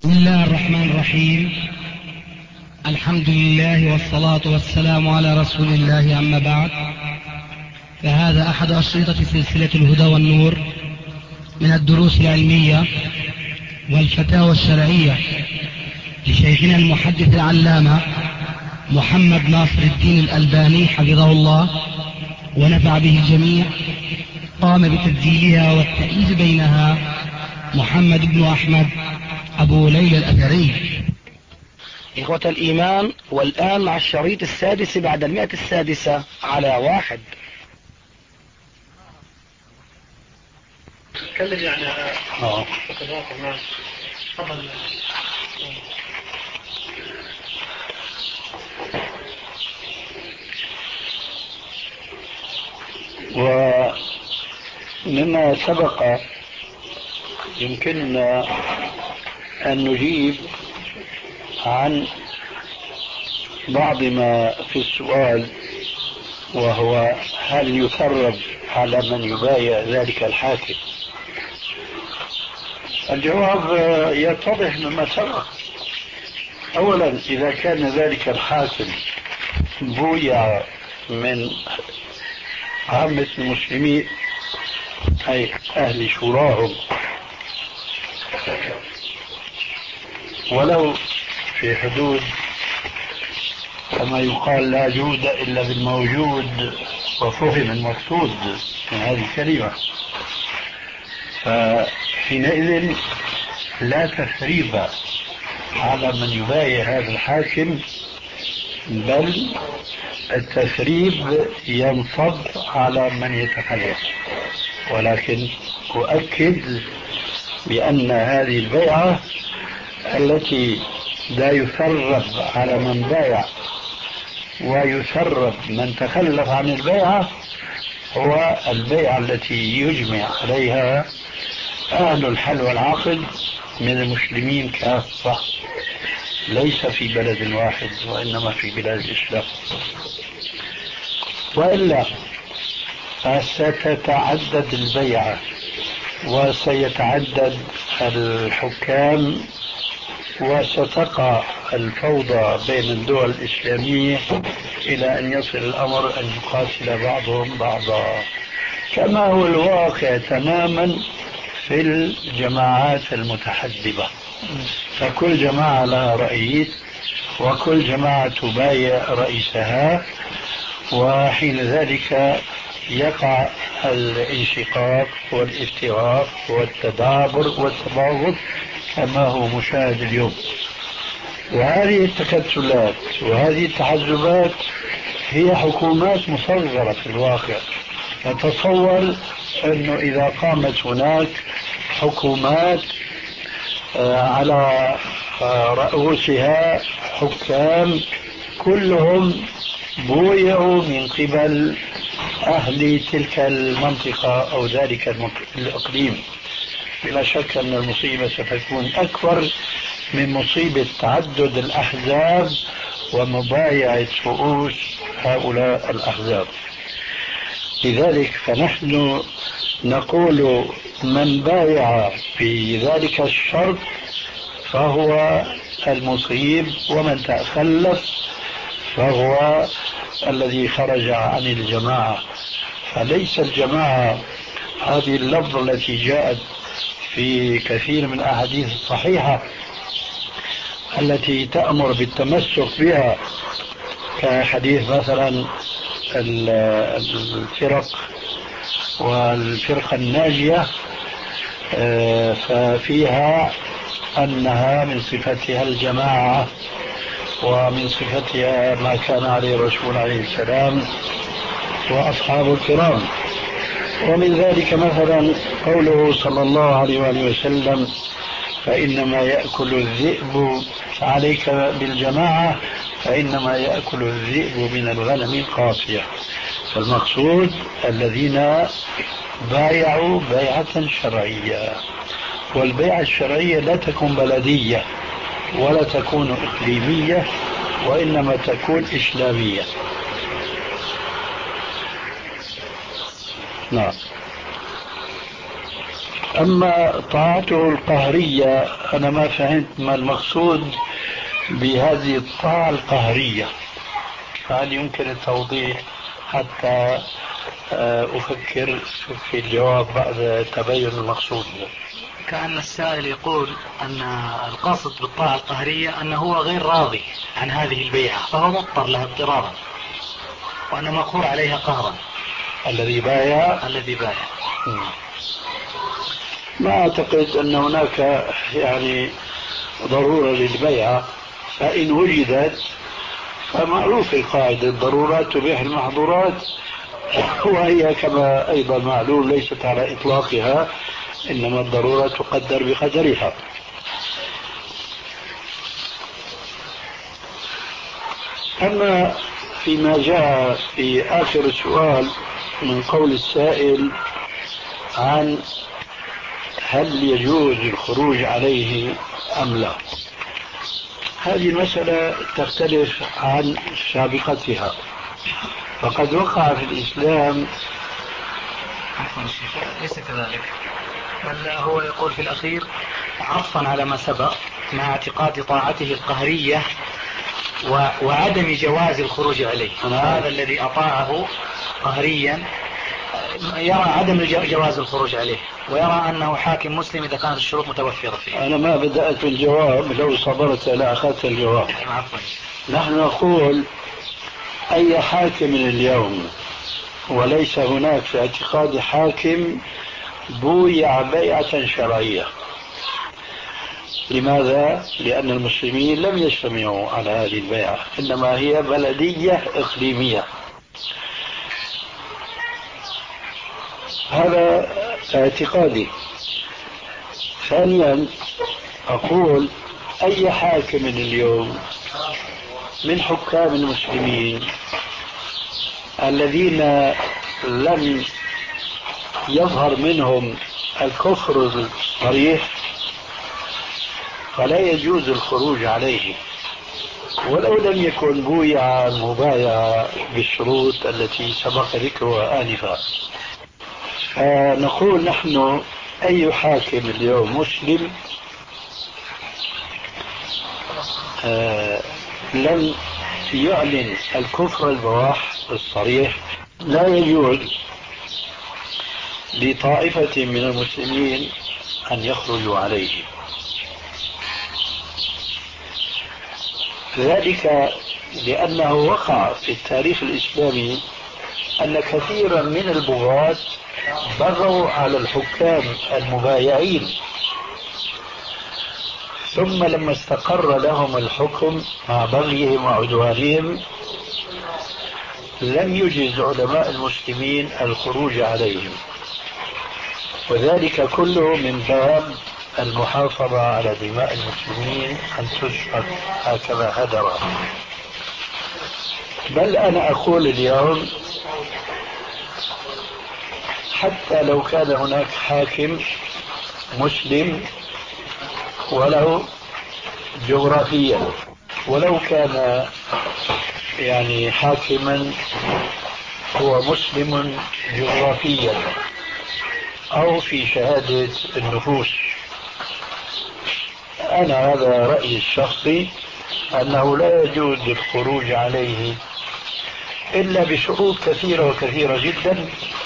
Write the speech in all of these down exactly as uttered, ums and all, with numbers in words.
بسم الله الرحمن الرحيم. الحمد لله والصلاة والسلام على رسول الله، أما بعد، فهذا أحد أشرطة سلسلة الهدى والنور من الدروس العلمية والفتاوى الشرعية لشيخنا المحدث العلامة محمد ناصر الدين الألباني حفظه الله ونفع به الجميع. قام بتسجيلها والتأليف بينها محمد بن أحمد أبو ليلى الأثري. إخوة الإيمان، والآن مع الشريط السادس بعد المئة السادسة على واحد. تكلم يعني اه تفضل. ومما سبق يمكننا أن نجيب عن بعض ما في السؤال، وهو هل يثرب على من يبايع ذلك الحاكم؟ الجواب يتضح مما سبق. أولا، إذا كان ذلك الحاكم بويع من عامة المسلمين أي أهل شوراهم، ولو في حدود كما يقال لا جود إلا بالموجود وفهم المقصود من هذه الكلمة، فحينئذ لا تثريب على من يبايع هذا الحاكم، بل التثريب ينصب على من يتخلف. ولكن أؤكد بأن هذه البيعة التي لا يثرب على من بايع ويثرب من تخلف عن البيعة هو البيعة التي يجمع عليها أهل الحل والعقد من المسلمين كافة، ليس في بلد واحد وإنما في بلاد الإسلام. وإلا فستتعدد البيعة وسيتعدد الحكام وستقع الفوضى بين الدول الإسلامية إلى أن يصل الأمر أن يقاتل بعضهم بعضا، كما هو الواقع تماما في الجماعات المتحزبة. فكل جماعة لها رئيس وكل جماعة تبايع رئيسها، وحين ذلك يقع الانشقاق والافتراق والتدابر والتباغض كما هو مشاهد اليوم. وهذه التكتلات وهذه التحزبات هي حكومات مصغرة في الواقع. نتصور أنه إذا قامت هناك حكومات على رؤوسها حكام كلهم بويعوا من قبل أهل تلك المنطقة أو ذلك الإقليم، بلا شك أن المصيبة ستكون أكبر من مصيبة تعدد الأحزاب ومبايعة رؤوس هؤلاء الأحزاب. لذلك فنحن نقول من بايع في ذلك الشرط فهو المصيب، ومن تخلف فهو الذي خرج عن الجماعة. فليس الجماعة هذه اللفظة التي جاءت في كثير من الأحاديث الصحيحة التي تأمر بالتمسك بها، كحديث مثلا الفرق والفرقة الناجية، ففيها أنها من صفتها الجماعة ومن صفتها ما كان عليه الرسول عليه السلام وأصحاب الكرام. ومن ذلك مثلا قوله صلى الله عليه وآله وسلم فإنما يأكل الذئب، عليك بالجماعة فإنما يأكل الذئب من الغنم القاصية. فالمقصود الذين بايعوا بيعة شرعية، والبيعة الشرعية لا تكون بلدية ولا تكون إقليمية وإنما تكون إسلامية. نعم. أما طاعته القهرية أنا ما فهمت ما المقصود بهذه الطاعة القهرية، فهل يمكن التوضيح حتى أفكر في الجواب بعد تبين المقصود؟ كأن السائل يقول أن القاصد بالطاعة القهرية أنه هو غير راضي عن هذه البيعة فهو مضطر لها اضطرارا، وأن مقهور عليها قهرا. الذي بايع الذي بايع ما أعتقد أن هناك يعني ضرورة للبيعة، فإن وجدت فمعروف القاعدة الضرورات تبيح المحظورات، وهي كما أيضا معلوم ليست على إطلاقها، إنما الضرورة تقدر بقدرها. أما فيما جاء في آخر السؤال من قول السائل عن هل يجوز الخروج عليه أم لا، هذه المسألة تختلف عن سابقتها. فقد وقع في الإسلام ليس كذلك، بل هو يقول في الأخير عطفا على ما سبق مع اعتقاد طاعته القهرية وعدم جواز الخروج عليه. هذا الذي أطاعه قهريا يرى عدم جواز الخروج عليه، ويرى أنه حاكم مسلم إذا كانت الشروط متوفرة فيه. أنا ما بدأت الجواب، لو صبرت لأخذت الجواب. عفوا. نحن نقول أي حاكم اليوم، وليس هناك في اعتقاد حاكم بويع بيعة شرعية. لماذا؟ لأن المسلمين لم يجتمعوا على هذه البيعة، إنما هي بلدية إقليمية. هذا اعتقادي. ثانيا أقول أي حاكم اليوم من حكام المسلمين الذين لم يظهر منهم الكفر الصريح فلا يجوز الخروج عليه، ولو لم يكن بويع مبايع بالشروط التي سبق ذكرها آنفا. فنقول نحن أي حاكم اليوم مسلم آه لم يعلن الكفر البواح الصريح لا يجوز لطائفة من المسلمين أن يخرجوا عليه. ذلك لأنه وقع في التاريخ الإسلامي أن كثيرا من البغاة بغوا على الحكام المبايعين، ثم لما استقر لهم الحكم مع بغيهم وعدوانهم لم يجز علماء المسلمين الخروج عليهم، وذلك كله من باب المحافظة على دماء المسلمين أن تسفك هكذا هدرا. بل أنا أقول اليوم حتى لو كان هناك حاكم مسلم ولو جغرافيا، ولو كان يعني حاكما هو مسلم جغرافيا أو في شهادة النفوس، أنا هذا رأيي الشخصي أنه لا يجوز الخروج عليه إلا بشروط كثيرة وكثيرة جدا.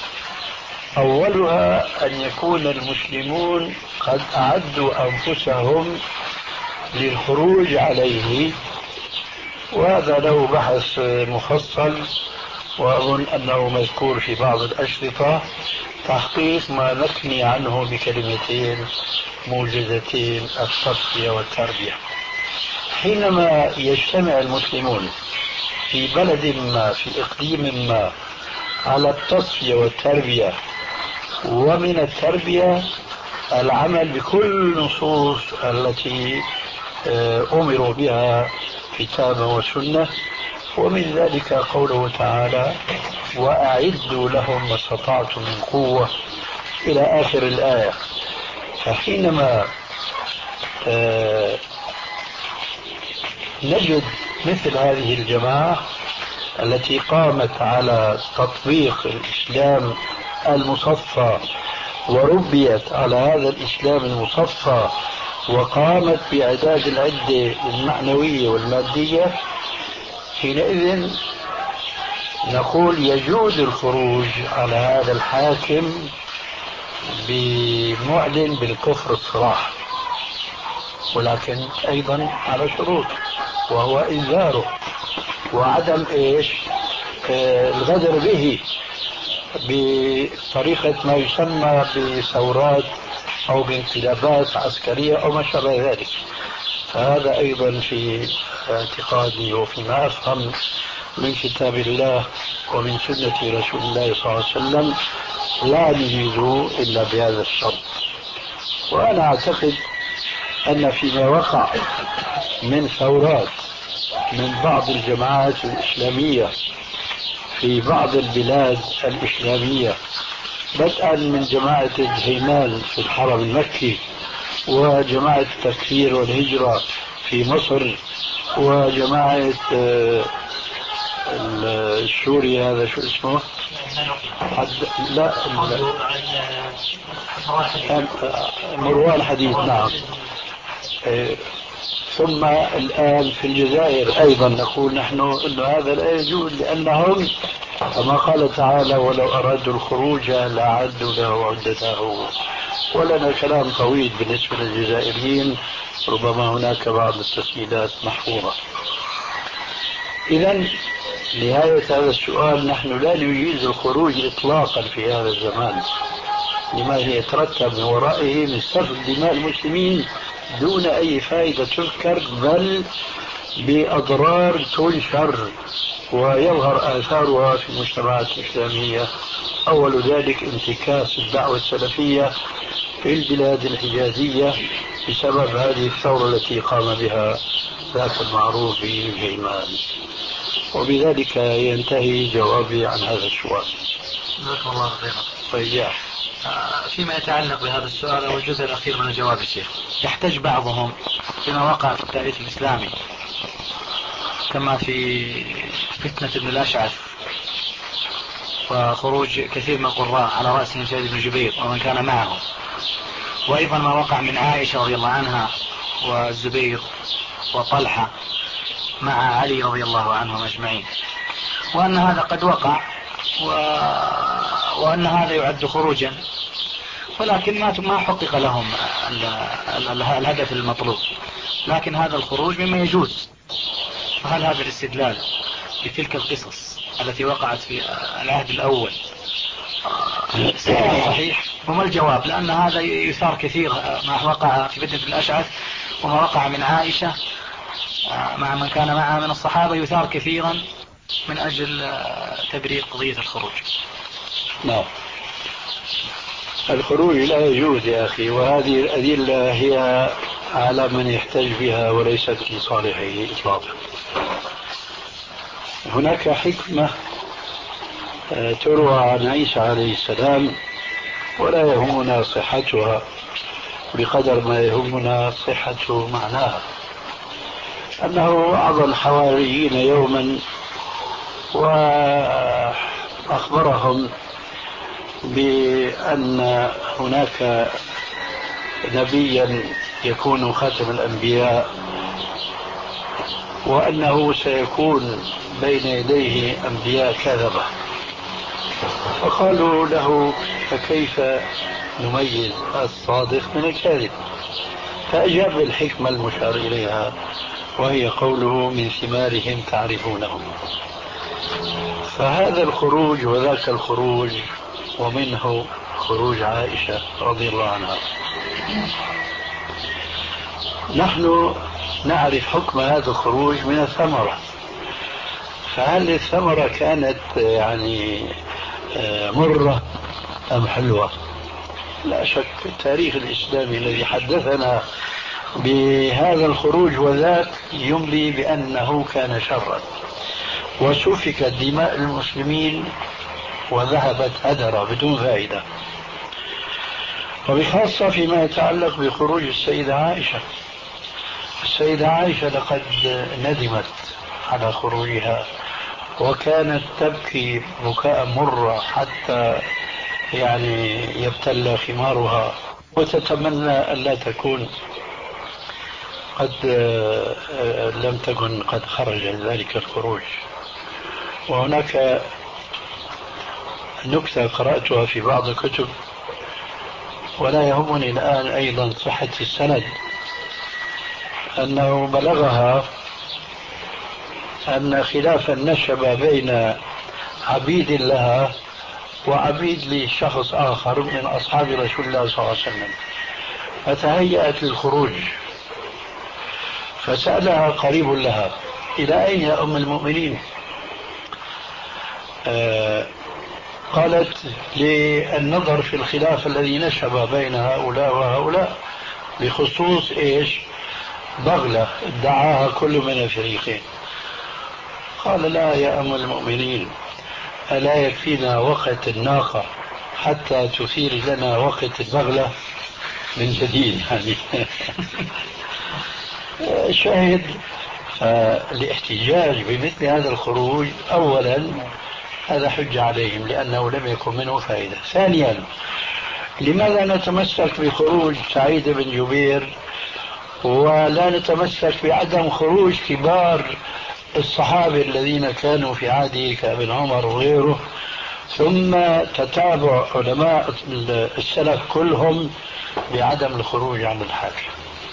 أولها أن يكون المسلمون قد أعدوا أنفسهم للخروج عليه، وهذا له بحث مفصل وأظن أنه مذكور في بعض الأشرطة، تحقيق ما نثني عنه بكلمتين موجزتين: التصفية والتربية. حينما يجتمع المسلمون في بلد ما في إقليم ما على التصفية والتربية، ومن التربية العمل بكل النصوص التي أمروا بها كتابا وسنة، ومن ذلك قوله تعالى: وأعدوا لهم ما استطعتم من قوة إلى آخر الآية. فحينما نجد مثل هذه الجماعة التي قامت على تطبيق الإسلام المصفى وربيت على هذا الإسلام المصفى وقامت بإعداد العدة المعنوية والمادية، حينئذ نقول يجوز الخروج على هذا الحاكم بمعلن بالكفر الصراح، ولكن أيضا على شروط، وهو إنذاره وعدم إيش آه الغدر به بطريقة ما يسمى بثورات أو بانقلابات عسكرية أو ما شابه ذلك. فهذا أيضا في اعتقادي وفيما أفهم من كتاب الله ومن سنة رسول الله صلى الله عليه وسلم لا نجيز إلا بهذا الشرط. وأنا أعتقد أن فيما وقع من ثورات من بعض الجماعات الإسلامية في بعض البلاد الإسلامية، بدءا من جماعة الهيمان في الحرم المكي، وجماعة التكفير والهجرة في مصر، وجماعة السوري هذا شو اسمه؟ حد... لا مروان حديد، نعم. ثم الآن في الجزائر أيضا نقول نحن أن هذا لا يجوز، لأنهم كما قال تعالى ولو أرادوا الخروج لأعدوا له عدته. ولنا كلام طويل بالنسبة للجزائريين، ربما هناك بعض التسجيلات محفوظة. إذن نهاية هذا السؤال، نحن لا نجيز الخروج إطلاقا في هذا الزمان لما يترتب من ورائه من سفك دماء المسلمين دون أي فائدة تذكر، بل بأضرار تنشر ويظهر آثارها في المجتمعات الإسلامية. أول ذلك انتكاس الدعوة السلفية في البلاد الحجازية بسبب هذه الثورة التي قام بها ذاك المعروف بالهيمان. وبذلك ينتهي جوابي عن هذا السؤال. جزاكم الله خيرا. طيب، فيما يتعلق بهذا السؤال أو الجزء الأخير من الجواب الشيخ، يحتج بعضهم فيما وقع في التاريخ الإسلامي كما في فتنة ابن الأشعث وخروج كثير من القراء على رأسهم سيد بن جبير ومن كان معه، وأيضا ما وقع من عائشة رضي الله عنها والزبير وطلحة مع علي رضي الله عنهم أجمعين، وأن هذا قد وقع و... وأن هذا يعد خروجا، ولكن ما ما حقق لهم ال... ال... الهدف المطلوب. لكن هذا الخروج مما يجوز. فهل هذا الاستدلال بتلك القصص التي وقعت في العهد الأول صحيح؟ وما الجواب؟ لأن هذا يثار كثير ما وقع في فتنة الأشعث وما وقع من عائشة مع من كان معها من الصحابة يثار كثيرا من أجل تبرير قضية الخروج. نعم، الخروج لا يجوز يا أخي، وهذه الأدلة هي على من يحتج بها وليست لصالحه إطلاقا. هناك حكمة تروى عن عيسى عليه السلام ولا يهمنا صحتها بقدر ما يهمنا صحة معناها، أنه وعظ الحواريين يوما وأخبرهم بأن هناك نبيا يكون خاتم الأنبياء، وأنه سيكون بين يديه أنبياء كذبة. فقالوا له فكيف نميز الصادق من الكاذب؟ فأجاب بالحكمة المشار إليها وهي قوله من ثمارهم تعرفونهم. فهذا الخروج وذاك الخروج، ومنه خروج عائشة رضي الله عنها. نحن نعرف حكم هذا الخروج من الثمرة، فهل الثمرة كانت يعني مرة أم حلوة؟ لا شك التاريخ الإسلامي الذي حدثنا بهذا الخروج وذاك يملي بأنه كان شرا، وسفكت دماء المسلمين وذهبت هدرا بدون فائدة، وبخاصة فيما يتعلق بخروج السيدة عائشة. السيدة عائشة لقد ندمت على خروجها وكانت تبكي بكاء مرة حتى يعني يبتلى خمارها وتتمنى ألا تكون قد لم تكن قد خرج ذلك الخروج. وهناك نكتة قرأتها في بعض الكتب ولا يهمني الآن أيضا صحة السند، أنه بلغها أن خلافا نشب بين عبيد لها وعبيد لشخص آخر من أصحاب رسول الله صلى الله عليه وسلم، فتهيأت للخروج، فسألها قريب لها: إلى أين يا أم المؤمنين؟ آه قالت: للنظر في الخلاف الذي نشب بين هؤلاء وهؤلاء بخصوص إيش؟ بغلة ادعاها كل من الفريقين. قال: لا يا أم المؤمنين، ألا يكفينا وقت الناقة حتى تثير لنا وقت البغلة من جديد؟ يعني شاهد. فالاحتجاج بمثل هذا الخروج أولا هذا حجة عليهم لأنه لم يكن منه فائدة. ثانيا، لماذا نتمسك بخروج سعيد بن جبير ولا نتمسك بعدم خروج كبار الصحابة الذين كانوا في عهده كابن عمر وغيره، ثم تتابع علماء السلف كلهم بعدم الخروج عن الحاكم؟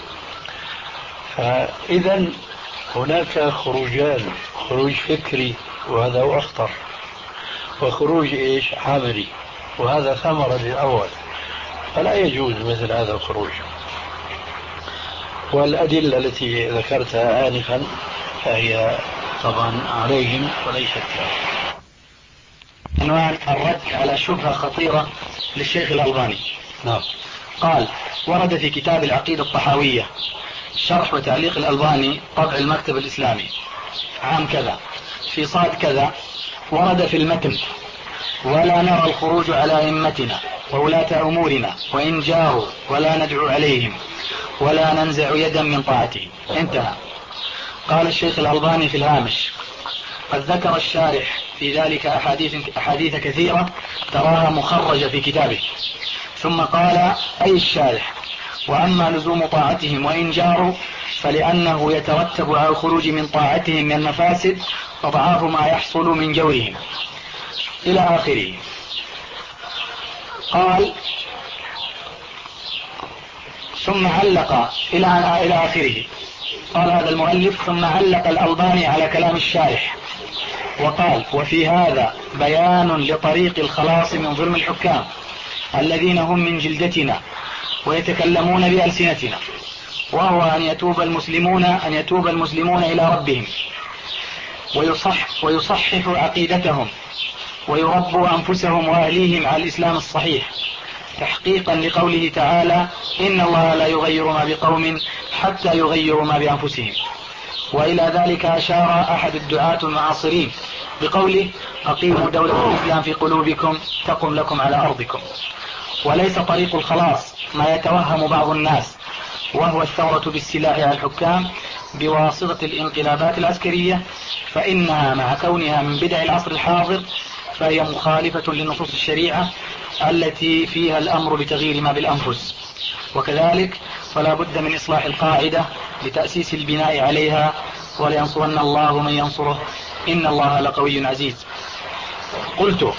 فإذا هناك خروجان: خروج فكري وهذا هو أخطر، وخروج إيش؟ عملي، وهذا ثمرة للأول، فلا يجوز مثل هذا الخروج. والأدلة التي ذكرتها آنفا فهي طبعا عليهم وليست لهم. عنوان الرد على شبهة خطيرة للشيخ الألباني. نعم. قال: ورد في كتاب العقيدة الطحاوية شرح وتعليق الألباني طبع المكتب الإسلامي عام كذا في صاد كذا، ورد في المتن: ولا نرى الخروج على أئمتنا وولاة أمورنا وإن جاروا ولا ندعو عليهم ولا ننزع يدا من طاعتهم. انتهى. قال الشيخ الألباني في الهامش: قد ذكر الشارح في ذلك أحاديث, أحاديث كثيرة تراها مخرجة في كتابه. ثم قال: أي الشارح: وأما لزوم طاعتهم وإن جاروا فلأنه يترتب على الخروج من طاعتهم من المفاسد أضعاف ما يحصل من جورهم، إلى آخره. قال: ثم علق إلى إلى آخره. قال هذا المؤلف: ثم علق الألباني على كلام الشارح وقال: وفي هذا بيان لطريق الخلاص من ظلم الحكام الذين هم من جلدتنا ويتكلمون بألسنتنا، وهو أن يتوب المسلمون أن يتوب المسلمون إلى ربهم ويصح ويصححوا عقيدتهم ويربوا أنفسهم وأهليهم على الإسلام الصحيح، تحقيقا لقوله تعالى: إن الله لا يغير ما بقوم حتى يغيروا ما بأنفسهم. وإلى ذلك أشار أحد الدعاة المعاصرين بقوله: أقيموا دولة الإسلام في قلوبكم تقم لكم على أرضكم. وليس طريق الخلاص ما يتوهم بعض الناس، وهو الثورة بالسلاح على الحكام بواسطة الانقلابات العسكرية، فإنها مع كونها من بدع العصر الحاضر فهي مخالفة لنصوص الشريعة التي فيها الأمر بتغيير ما بالأنفس. وكذلك فلا بد من إصلاح القاعدة لتأسيس البناء عليها: ولينصرن الله من ينصره إن الله لقوي عزيز. قلت: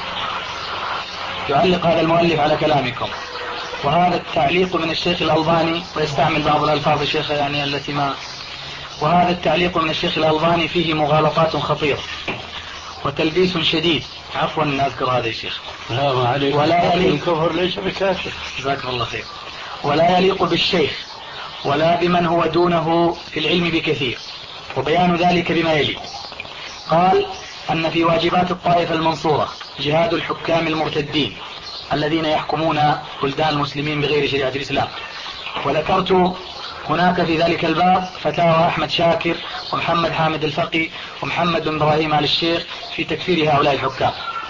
يعلق هذا المؤلف على كلامكم، وهذا التعليق من الشيخ الألباني، ويستعمل بعض الألفاظ الشيخ يعني التي ما وهذا التعليق من الشيخ الألباني فيه مغالطات خطيرة وتلبيس شديد. عفوا أن أذكر هذا الشيخ. ولا يليق الكفر ليس بكافر. جزاكم الله خير. ولا يليق بالشيخ ولا بمن هو دونه في العلم بكثير، وبيان ذلك بما يلي. قال: أن في واجبات الطائفة المنصورة جهاد الحكام المرتدين الذين يحكمون بلدان المسلمين بغير شريعة الإسلام. وذكرت هناك في ذلك الباب فتاوى أحمد شاكر ومحمد حامد الفقي ومحمد بن إبراهيم آل الشيخ في تكفير هؤلاء الحكام.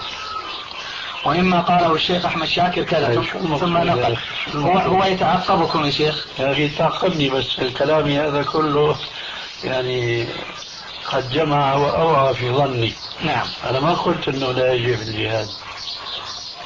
ومما قاله الشيخ أحمد شاكر كذا ثم نقل. هو, هو يتعقبكم يا شيخ. يا أخي تعقبني بس الكلام هذا كله يعني قد جمع وأوعى في ظني. نعم. أنا ما قلت أنه لا يجب الجهاد،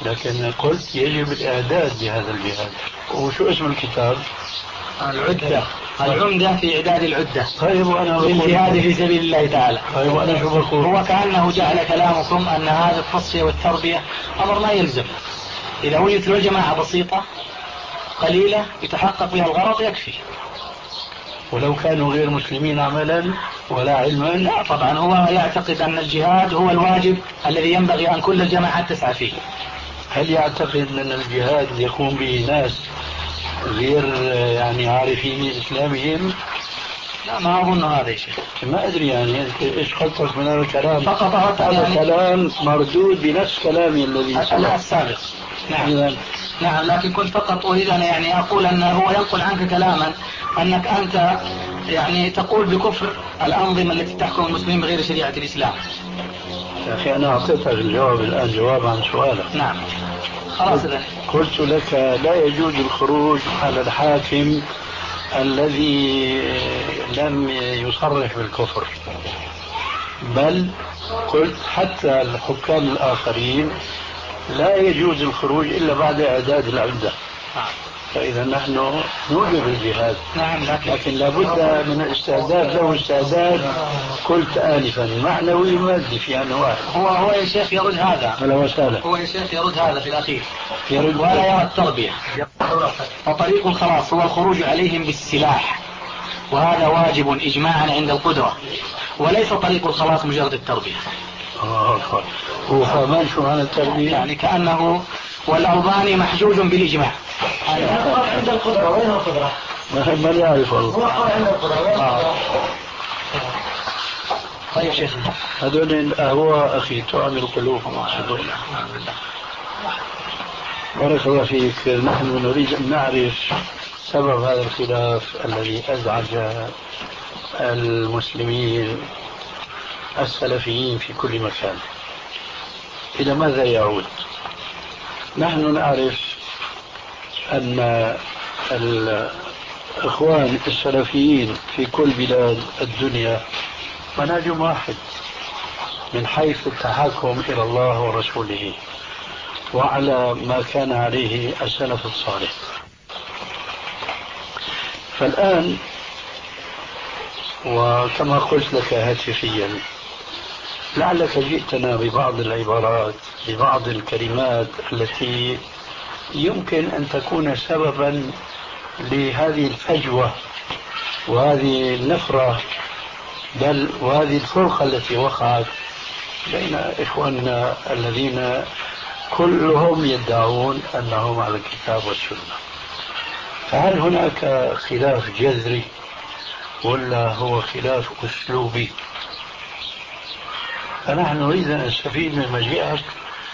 لكن قلت يجب الإعداد لهذا الجهاد. وشو اسم الكتاب؟ العدة، العمدة في إعداد العدة. طيب وأنا للجهاد في سبيل الله تعالى. طيب وأنا شو بقول؟ هو كأنه جعل كلامكم أن هذا التصفية والتربية أمر ما يلزم، إذا وجدت له جماعة بسيطة قليلة يتحقق بها الغرض يكفي. ولو كانوا غير مسلمين عملا ولا علما؟ لا طبعا، هو يعتقد أن الجهاد هو الواجب الذي ينبغي أن كل الجماعات تسعى فيه. هل يعتقد أن الجهاد يقوم به ناس غير يعني عارفين إسلامهم؟ لا ما أظن هذا يا شيخ. ما أدري يعني إيش خطك من هذا الكلام؟ فقط هذا يعني كلام مردود بنفس كلامي الذي سبق السابق. نعم نعم، لكن كنت فقط أريد أن يعني أقول أن هو ينقل عنك كلاما أنك أنت يعني تقول بكفر الأنظمة التي تحكم المسلمين بغير شريعة الإسلام. يا أخي أنا أعطيتك الجواب الآن، جواب عن سؤالك. نعم خلاص. قلت لك لا يجوز الخروج على الحاكم الذي لم يصرح بالكفر، بل قلت حتى الحكام الآخرين لا يجوز الخروج إلا بعد إعداد العدة. فإذا نحن نوجب الجهاد. نعم لكن, لكن لابد من الاستعداد، له استعداد قلت آنفا معنوي مادي في أن واحد. هو هو يا شيخ يرد هذا. هلا وسهلا. هو يا شيخ يرد هذا في الأخير، يرد ولا يرى التربية. وطريق الخلاص هو الخروج عليهم بالسلاح، وهذا واجب إجماعا عند القدرة، وليس طريق الخلاص مجرد التربية. آه هو فهمان شو معنى التربية؟ يعني كأنه والألباني محجوج بالإجماع. عند القدرة. وين القدرة؟ ما يعرف والله. هو قال عند القدرة. آه. طيب شيخ، هذول الأهواء أخي تعمل قلوبهم. بارك الله فيك. نحن نريد أن نعرف سبب هذا الخلاف الذي أزعج المسلمين السلفيين في كل مكان. إلى ماذا يعود؟ نحن نعرف أن الإخوان السلفيين في كل بلاد الدنيا منهج واحد من حيث التحاكم إلى الله ورسوله وعلى ما كان عليه السلف الصالح. فالآن وكما قلت لك هاتفيا لعلك جئتنا ببعض العبارات ببعض الكلمات التي يمكن أن تكون سببا لهذه الفجوة وهذه النفرة بل وهذه الفرقة التي وقعت بين إخواننا الذين كلهم يدعون أنهم على الكتاب والسنة. فهل هناك خلاف جذري ولا هو خلاف أسلوبي؟ فنحن نريد أن نستفيد من مجيئك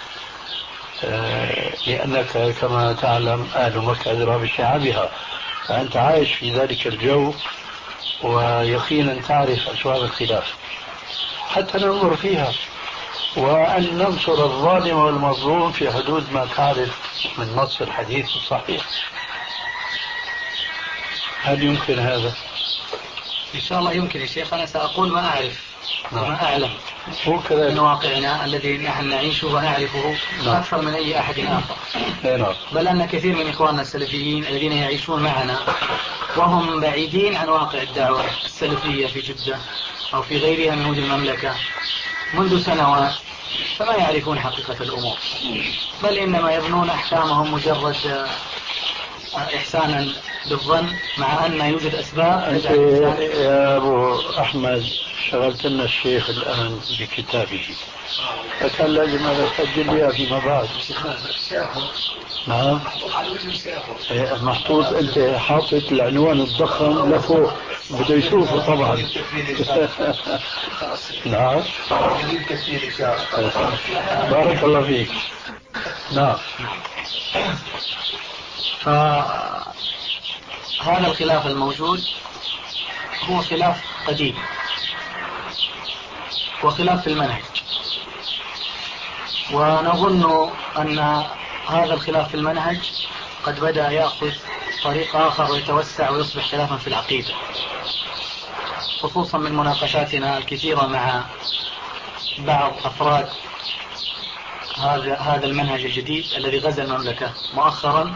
لأنك كما تعلم أهل مكة أدرى بشعبها، فأنت عايش في ذلك الجو ويقينا تعرف أسباب الخلاف حتى ننظر فيها وأن ننصر الظالم والمظلوم في حدود ما تعرف من نص الحديث الصحيح. هل يمكن هذا؟ إن شاء الله يمكن يا شيخ. أنا سأقول ما أعرف وما أعلم من واقعنا الذي نحن نعيشه ونعرفه أكثر من أي أحد آخر. بل أن كثير من إخواننا السلفيين الذين يعيشون معنا وهم بعيدين عن واقع الدعوة السلفية في جدة أو في غيرها من مدن المملكة منذ سنوات فما يعرفون حقيقة الأمور، بل إنما يبنون أحكامهم مجرد إحسانا بالظن، مع أن يوجد أسباب. أنت يا أبو أحمد شغلت لنا الشيخ الآن بكتابه، فكان لازم أنا أسجل لها فيما بعد. نعم محطوط، أنت حاطط العنوان الضخم لفوق بده يشوفه طبعا. نعم بارك الله فيك. نعم. فهذا الخلاف الموجود هو خلاف قديم وخلاف في المنهج، ونظن أن هذا الخلاف في المنهج قد بدأ يأخذ طريق آخر ويتوسع ويصبح خلافا في العقيدة، خصوصا من مناقشاتنا الكثيرة مع بعض أفراد هذا هذا المنهج الجديد الذي غزا المملكة مؤخرا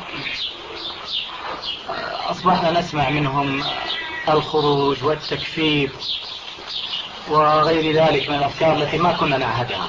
أصبحنا نسمع منهم الخروج والتكفير وغير ذلك من الأفكار التي ما كنا نعهدها.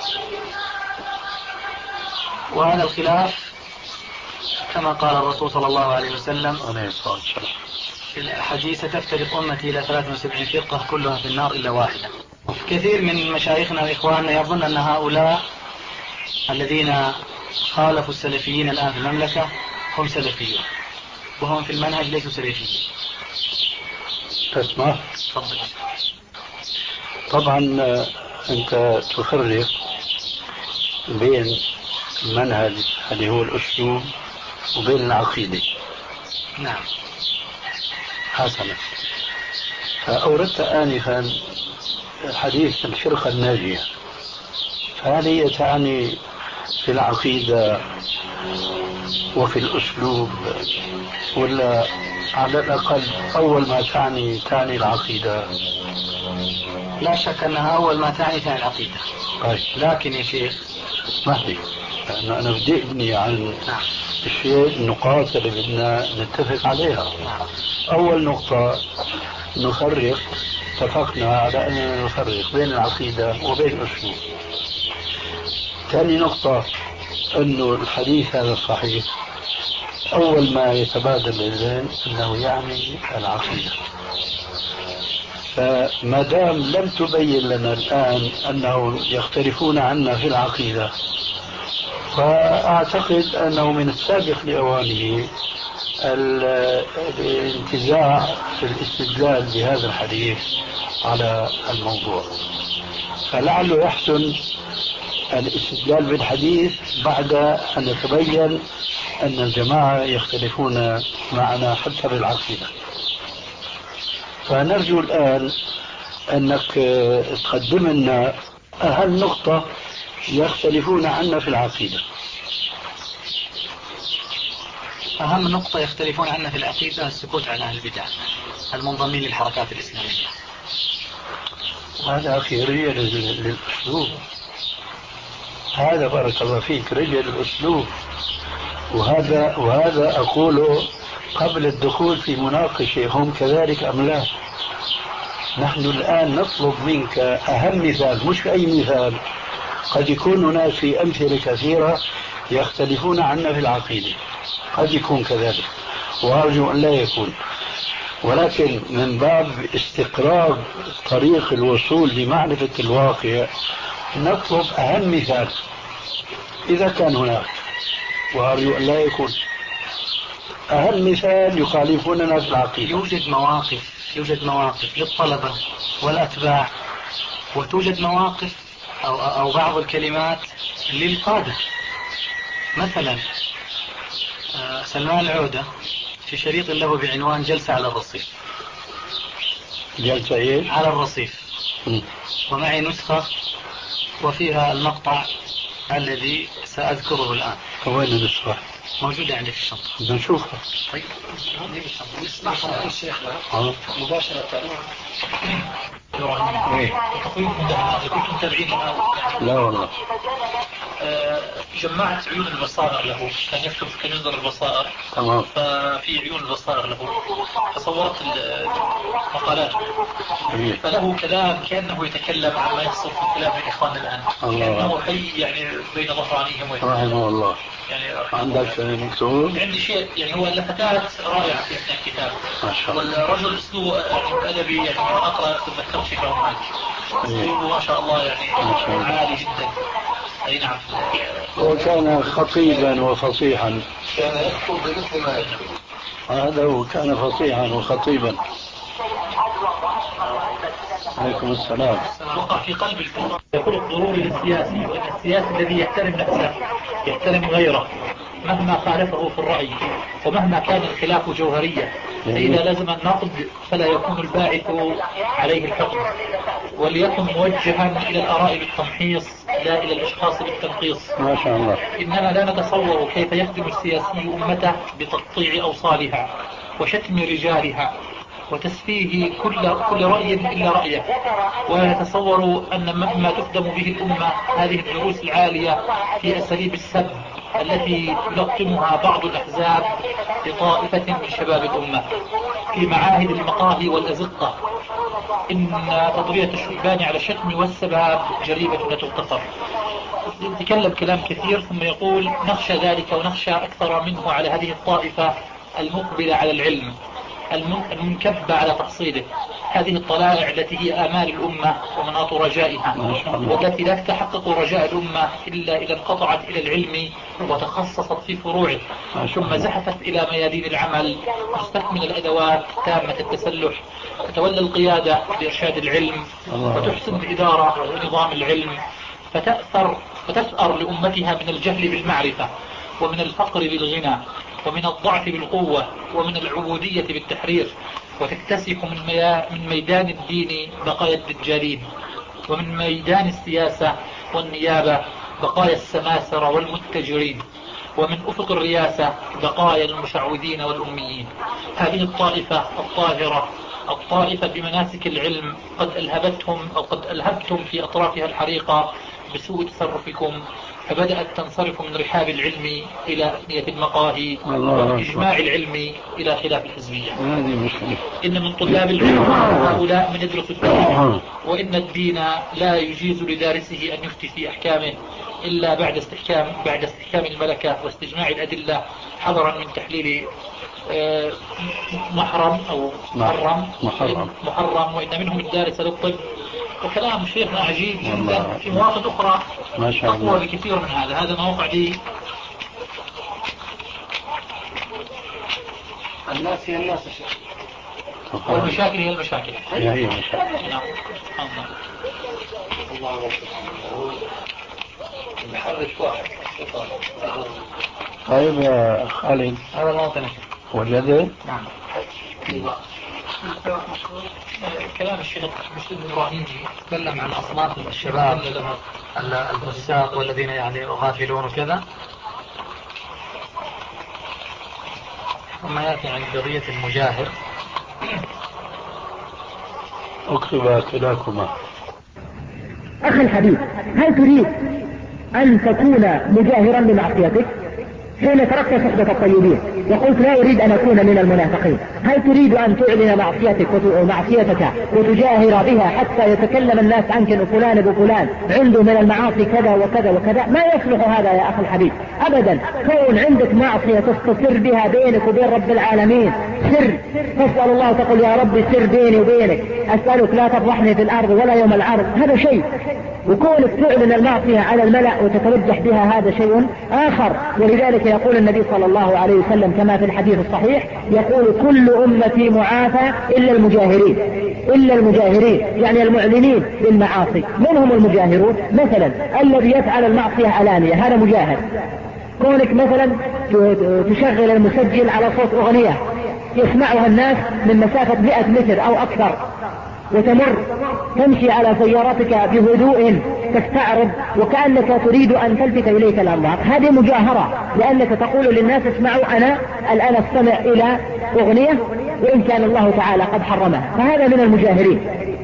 وهذا الخلاف كما قال الرسول صلى الله عليه وسلم في الحديث: تفترق أمتي إلى ثلاث وسبعين فرقة كلها في النار إلا واحدة. كثير من مشايخنا وإخواننا يظن أن هؤلاء الذين خالفوا السلفيين الآن في المملكة هم سلفيون، وهم في المنهج ليسوا سلفيين. تسمع؟ تفضل. طبعا أنت تفرق بين المنهج اللي هو الأسلوب وبين العقيدة. نعم. حسنا. فأوردت آنفا حديث الفرقة الناجية، فهل هي تعني في العقيدة وفي الأسلوب، ولا على الأقل أول ما تعني تعني العقيدة؟ لا شك أنها أول ما تعني تعني العقيدة. طيب. لكن يا شيخ اسمح لي، لأنه أنا بدي أبني عن نعم. الشيء النقاط اللي بدنا نتفق عليها. نعم. أول نقطة نفرق، اتفقنا على أننا نفرق بين العقيدة وبين الأسلوب. ثاني نقطة أنه الحديث هذا الصحيح أول ما يتبادل للذهن أنه يعني العقيدة. فما دام لم تبين لنا الآن أنهم يختلفون عنا في العقيدة، فأعتقد أنه من السابق لأوانه الانتزاع في الاستدلال بهذا الحديث على الموضوع. فلعله يحسن الاستدلال بالحديث بعد أن يتبين أن الجماعة يختلفون معنا حتى بالعقيدة. فنرجو الآن أنك تقدم لنا أهم نقطة يختلفون عنا في العقيدة. أهم نقطة يختلفون عنا في العقيدة السكوت عن أهل البدع المنضمين للحركات الإسلامية. هذا أخي رجل للأسلوب، هذا بارك الله فيك رجل الأسلوب، وهذا وهذا أقوله قبل الدخول في مناقشة هم كذلك أم لا. نحن الآن نطلب منك أهم مثال، مش أي مثال. قد يكون هناك في أمثلة كثيرة يختلفون عنا في العقيدة، قد يكون كذلك وأرجو أن لا يكون، ولكن من باب استقرار طريق الوصول لمعرفة الواقع نطلب أهم مثال إذا كان هناك، وأرجو أن لا يكون. أهم مثال يخالفوننا في العقيدة. يوجد مواقف يوجد مواقف للطلبة والأتباع، وتوجد مواقف أو, أو بعض الكلمات للقادة. مثلا سلمان العودة في شريط له بعنوان جلسة على الرصيف. جلسة إيه؟ على الرصيف. م. ومعي نسخة وفيها المقطع الذي سأذكره الآن. وين النسخة؟ موجودة عندي في الشنطة. نشوفها. طيب نسمعها الشيخ مباشرة. كنتم متابعين؟ لا والله. جمعت عيون البصائر له، كان يكتب في كنزر البصائر. تمام. ففي عيون البصائر له فصورت مقالاته، فله كلام كأنه يتكلم عما يحصل في الكلام من إخواننا الآن، كأنه حي يعني بين ظهرانيهم. رحمه الله. يعني عندك مكتوب؟ عندي شيء يعني هو لفتات رائعة في أثناء الكتاب. ما شاء الله. والرجل أسلوب يعني أدبي، يعني أقرأ تذكرت شيء معه أسلوبه ما شاء الله يعني عالي جدا. أي نعم. وكان خطيبا وفصيحا. كان يكتب بمثل ما يكتب. هذا وكان فصيحا وخطيبا. عليكم السلام. وقع في قلب الكرة يقول الضروري للسياسي، وأن السياسي الذي يحترم نفسه يحترم غيره مهما خالفه في الرأي ومهما كان الخلاف جوهريا، فإذا لزم النقد فلا يكون الباعث عليه الحكم، وليكن موجها إلى الآراء بالتمحيص لا إلى الأشخاص بالتنقيص. ما شاء الله. إننا لا نتصور كيف يخدم السياسي أمته بتقطيع أوصالها وشتم رجالها وتسفيه كل كل رأي إلا رأيه، ويتصور أن ما تخدم به الأمة هذه الدروس العالية في أساليب السب التي يلقنها بعض الأحزاب لطائفة من شباب الأمة في معاهد المقاهي والأزقة، إن تطرية الشبان على الشتم والسباب جريمة لا تغتفر. يتكلم كلام كثير ثم يقول نخشى ذلك ونخشى أكثر منه على هذه الطائفة المقبلة على العلم المنكبة على تحصيله، هذه الطلائع التي هي آمال الأمة ومناط رجائها، والتي لا تتحقق رجاء الأمة إلا إذا انقطعت إلى العلم وتخصصت في فروعه، ثم زحفت إلى ميادين العمل مستكمل الأدوات تامة التسلح، تتولى القيادة بإرشاد العلم وتحسن الإدارة ونظام العلم، فتأثر فتثأر لأمتها من الجهل بالمعرفة، ومن الفقر بالغنى، ومن الضعف بالقوة، ومن العبودية بالتحرير، وتكتسح من, ميا من ميدان الدين بقايا الدجالين، ومن ميدان السياسة والنيابة بقايا السماسرة والمتجرين، ومن أفق الرياسة بقايا المشعوذين والأميين. هذه الطائفة الطاهرة، الطائفة بمناسك العلم، قد ألهبتهم أو قد ألهبتم في أطرافها الحريقة بسوء تصرفكم، فبدأت تنصرف من رحاب العلم إلى أثنية المقاهي، ومن إجماع العلم إلى خلاف الحزبية. إن من طلاب العلم هؤلاء من يدرس الدين، وإن الدين لا يجيز لدارسه أن يفتي في أحكامه إلا بعد استحكام بعد استحكام الملكة واستجماع الأدلة، حذرا من تحليل محرم أو محرم محرم, محرم وإن منهم الدارس للطب. وكلام شيخنا عجيب جدا في مواقع أخرى أقوى بكثير من هذا. هذا موقع لي الناس هي الناس والمشاكل هي المشاكل. هي هي المشاكل. نعم سبحان الله. الله نحرك واحد. طيب يا خالد، هذا موطن وجده؟ نعم. كلام الشيخ مسلم إبراهيمي تكلم عن أصناف الشباب الفساق والذين يعني غافلون وكذا، ثم يأتي عن قضية المجاهر. اكتب كلاكما. أخي الحبيب، هل تريد أن تكون مجاهرا بمعصيتك حين تركت صحبة الطيبين وقلت لا أريد أن أكون من المنافقين؟ هل تريد أن تعلن معصيتك ومعصيتك وتجاهر بها حتى يتكلم الناس عنك أن فلان ابو فلان عنده من المعاصي كذا وكذا وكذا؟ ما يصلح هذا يا أخي الحبيب أبدا. كون عندك معصية تستسر بها بينك وبين رب العالمين، سر تسأل الله تقول يا رب سر بيني وبينك، أسألك لا تفضحني في الأرض ولا يوم العرض، هذا شيء. وكونك تعلن المعصية على الملأ وتترجح بها هذا شيء آخر. ولذلك يقول النبي صلى الله عليه وسلم كما في الحديث الصحيح، يقول كل أمتي معافى إلا المجاهرين، إلا المجاهرين يعني المعلنين بالمعاصي. من هم المجاهرون؟ مثلا الذي يفعل المعصية علانية هذا مجاهر. كونك مثلا تشغل المسجل على صوت أغنية يسمعها الناس من مسافة مئة متر أو أكثر، وتمر تمشي على سيارتك بهدوء تستعرض وكأنك تريد أن تلفت إليك الأنظار، هذه مجاهرة، لأنك تقول للناس اسمعوا أنا الآن استمع إلى أغنية وإن كان الله تعالى قد حرمها، فهذا من المجاهرين.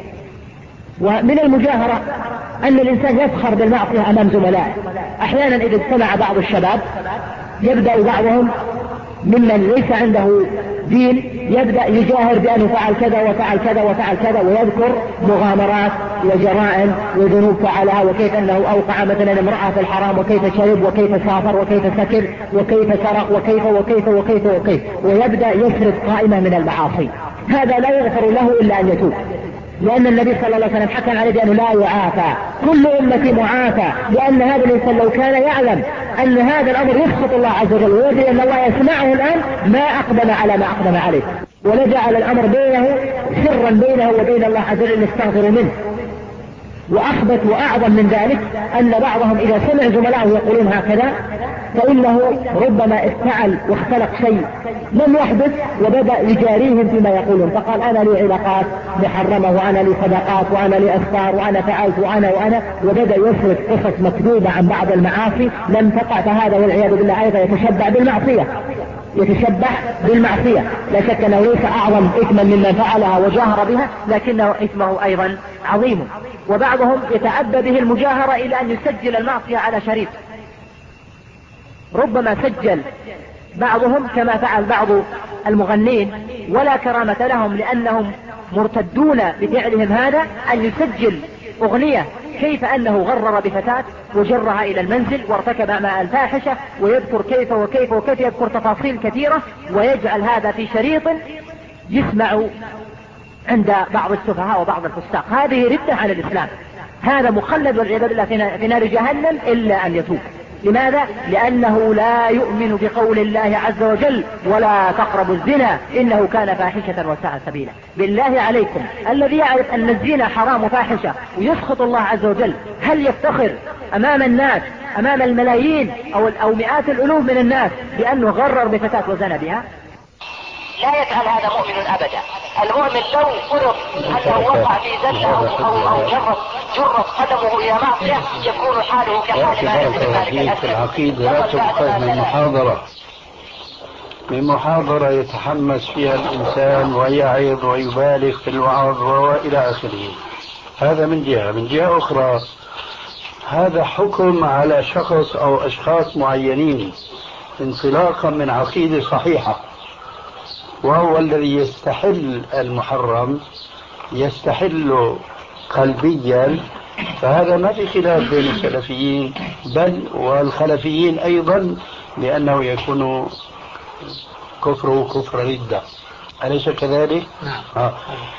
ومن المجاهرة أن الإنسان يفخر بالمعصية أمام زملائه. أحيانا إذا اجتمع بعض الشباب يبدأ بعضهم ممن ليس عنده دين يبدأ يجاهر بأنه فعل كذا وفعل كذا وفعل كذا، ويذكر مغامرات وجرائم وذنوب فعلها، وكيف أنه أوقع مثلا امرأة في الحرام، وكيف شرب، وكيف سافر، وكيف سكر، وكيف سرق، وكيف وكيف وكيف وكيف، ويبدأ يسرد قائمة من المعاصي. هذا لا يغفر له إلا أن يتوب، لأن النبي صلى الله عليه وسلم حكم عليه بأنه لا يعافى، كل أمتي معافى، لأن هذا الإنسان لو كان يعلم أن هذا الأمر يسخط الله عز وجل ويدري أن الله يسمعه الآن ما أقدم على ما أقدم عليه، ولجعل الأمر بينه سرا بينه وبين الله عز وجل يستغفر منه. وأخبث وأعظم من ذلك أن بعضهم إذا سمع زملائه يقولون هكذا فإنه ربما افتعل واختلق شيء لم يحدث وبدأ يجاريهم فيما يقولون، فقال أنا لي علاقات محرمة وأنا لي صدقات وأنا لي أسفار وأنا فعلت وأنا وأنا وبدأ يسرد قصص مكذوبة عن بعض المعاصي لم تقع، فهذا والعياذ بالله أيضا يتشبع بالمعصية. يتشبه بالمعصية، لا شك أنه ليس أعظم إثما ممن فعلها وجاهر بها، لكنه إثمه أيضا عظيم. وبعضهم يتعبى به المجاهرة إلى أن يسجل المعصية على شريط، ربما سجل بعضهم كما فعل بعض المغنين ولا كرامة لهم لأنهم مرتدون بفعلهم هذا، أن يسجل أغنية كيف أنه غرر بفتاة وجرها إلى المنزل وارتكب مع الفاحشة، ويذكر كيف وكيف وكيف، يذكر تفاصيل كثيرة ويجعل هذا في شريط يسمع عند بعض السفهاء وبعض الفساق. هذه ردة على الإسلام، هذا مخلد والعياذ بالله في نار جهنم إلا أن يتوب. لماذا؟ لأنه لا يؤمن بقول الله عز وجل ولا تقربوا الزنا إنه كان فاحشة وساء سبيلا. بالله عليكم، الذي يعرف أن الزنا حرام وفاحشة ويسخط الله عز وجل، هل يفتخر أمام الناس أمام الملايين أو, أو مئات الألوف من الناس بأنه غرر بفتاة وزنى بها؟ لا يفعل هذا مؤمن أبدا. المؤمن لو فرض أنه وقع في زلة أو, أو, أو جرت جرت قدمه إلى معصية يكون حاله كحال ما يكون ذلك الأسد. العقيدة لا تؤخذ من محاضرة من محاضرة يتحمس فيها الإنسان ويعظ ويبالغ في الوعظ وإلى آخره. هذا من جهة. من جهة أخرى هذا حكم على شخص أو أشخاص معينين انطلاقا من عقيدة صحيحة، وهو الذي يستحل المحرم يستحل قلبيا. فهذا ما في خلاف بين السلفيين بل والخلفيين أيضا، لأنه يكون كفره كفر ردة، أليس كذلك؟ نعم. آه.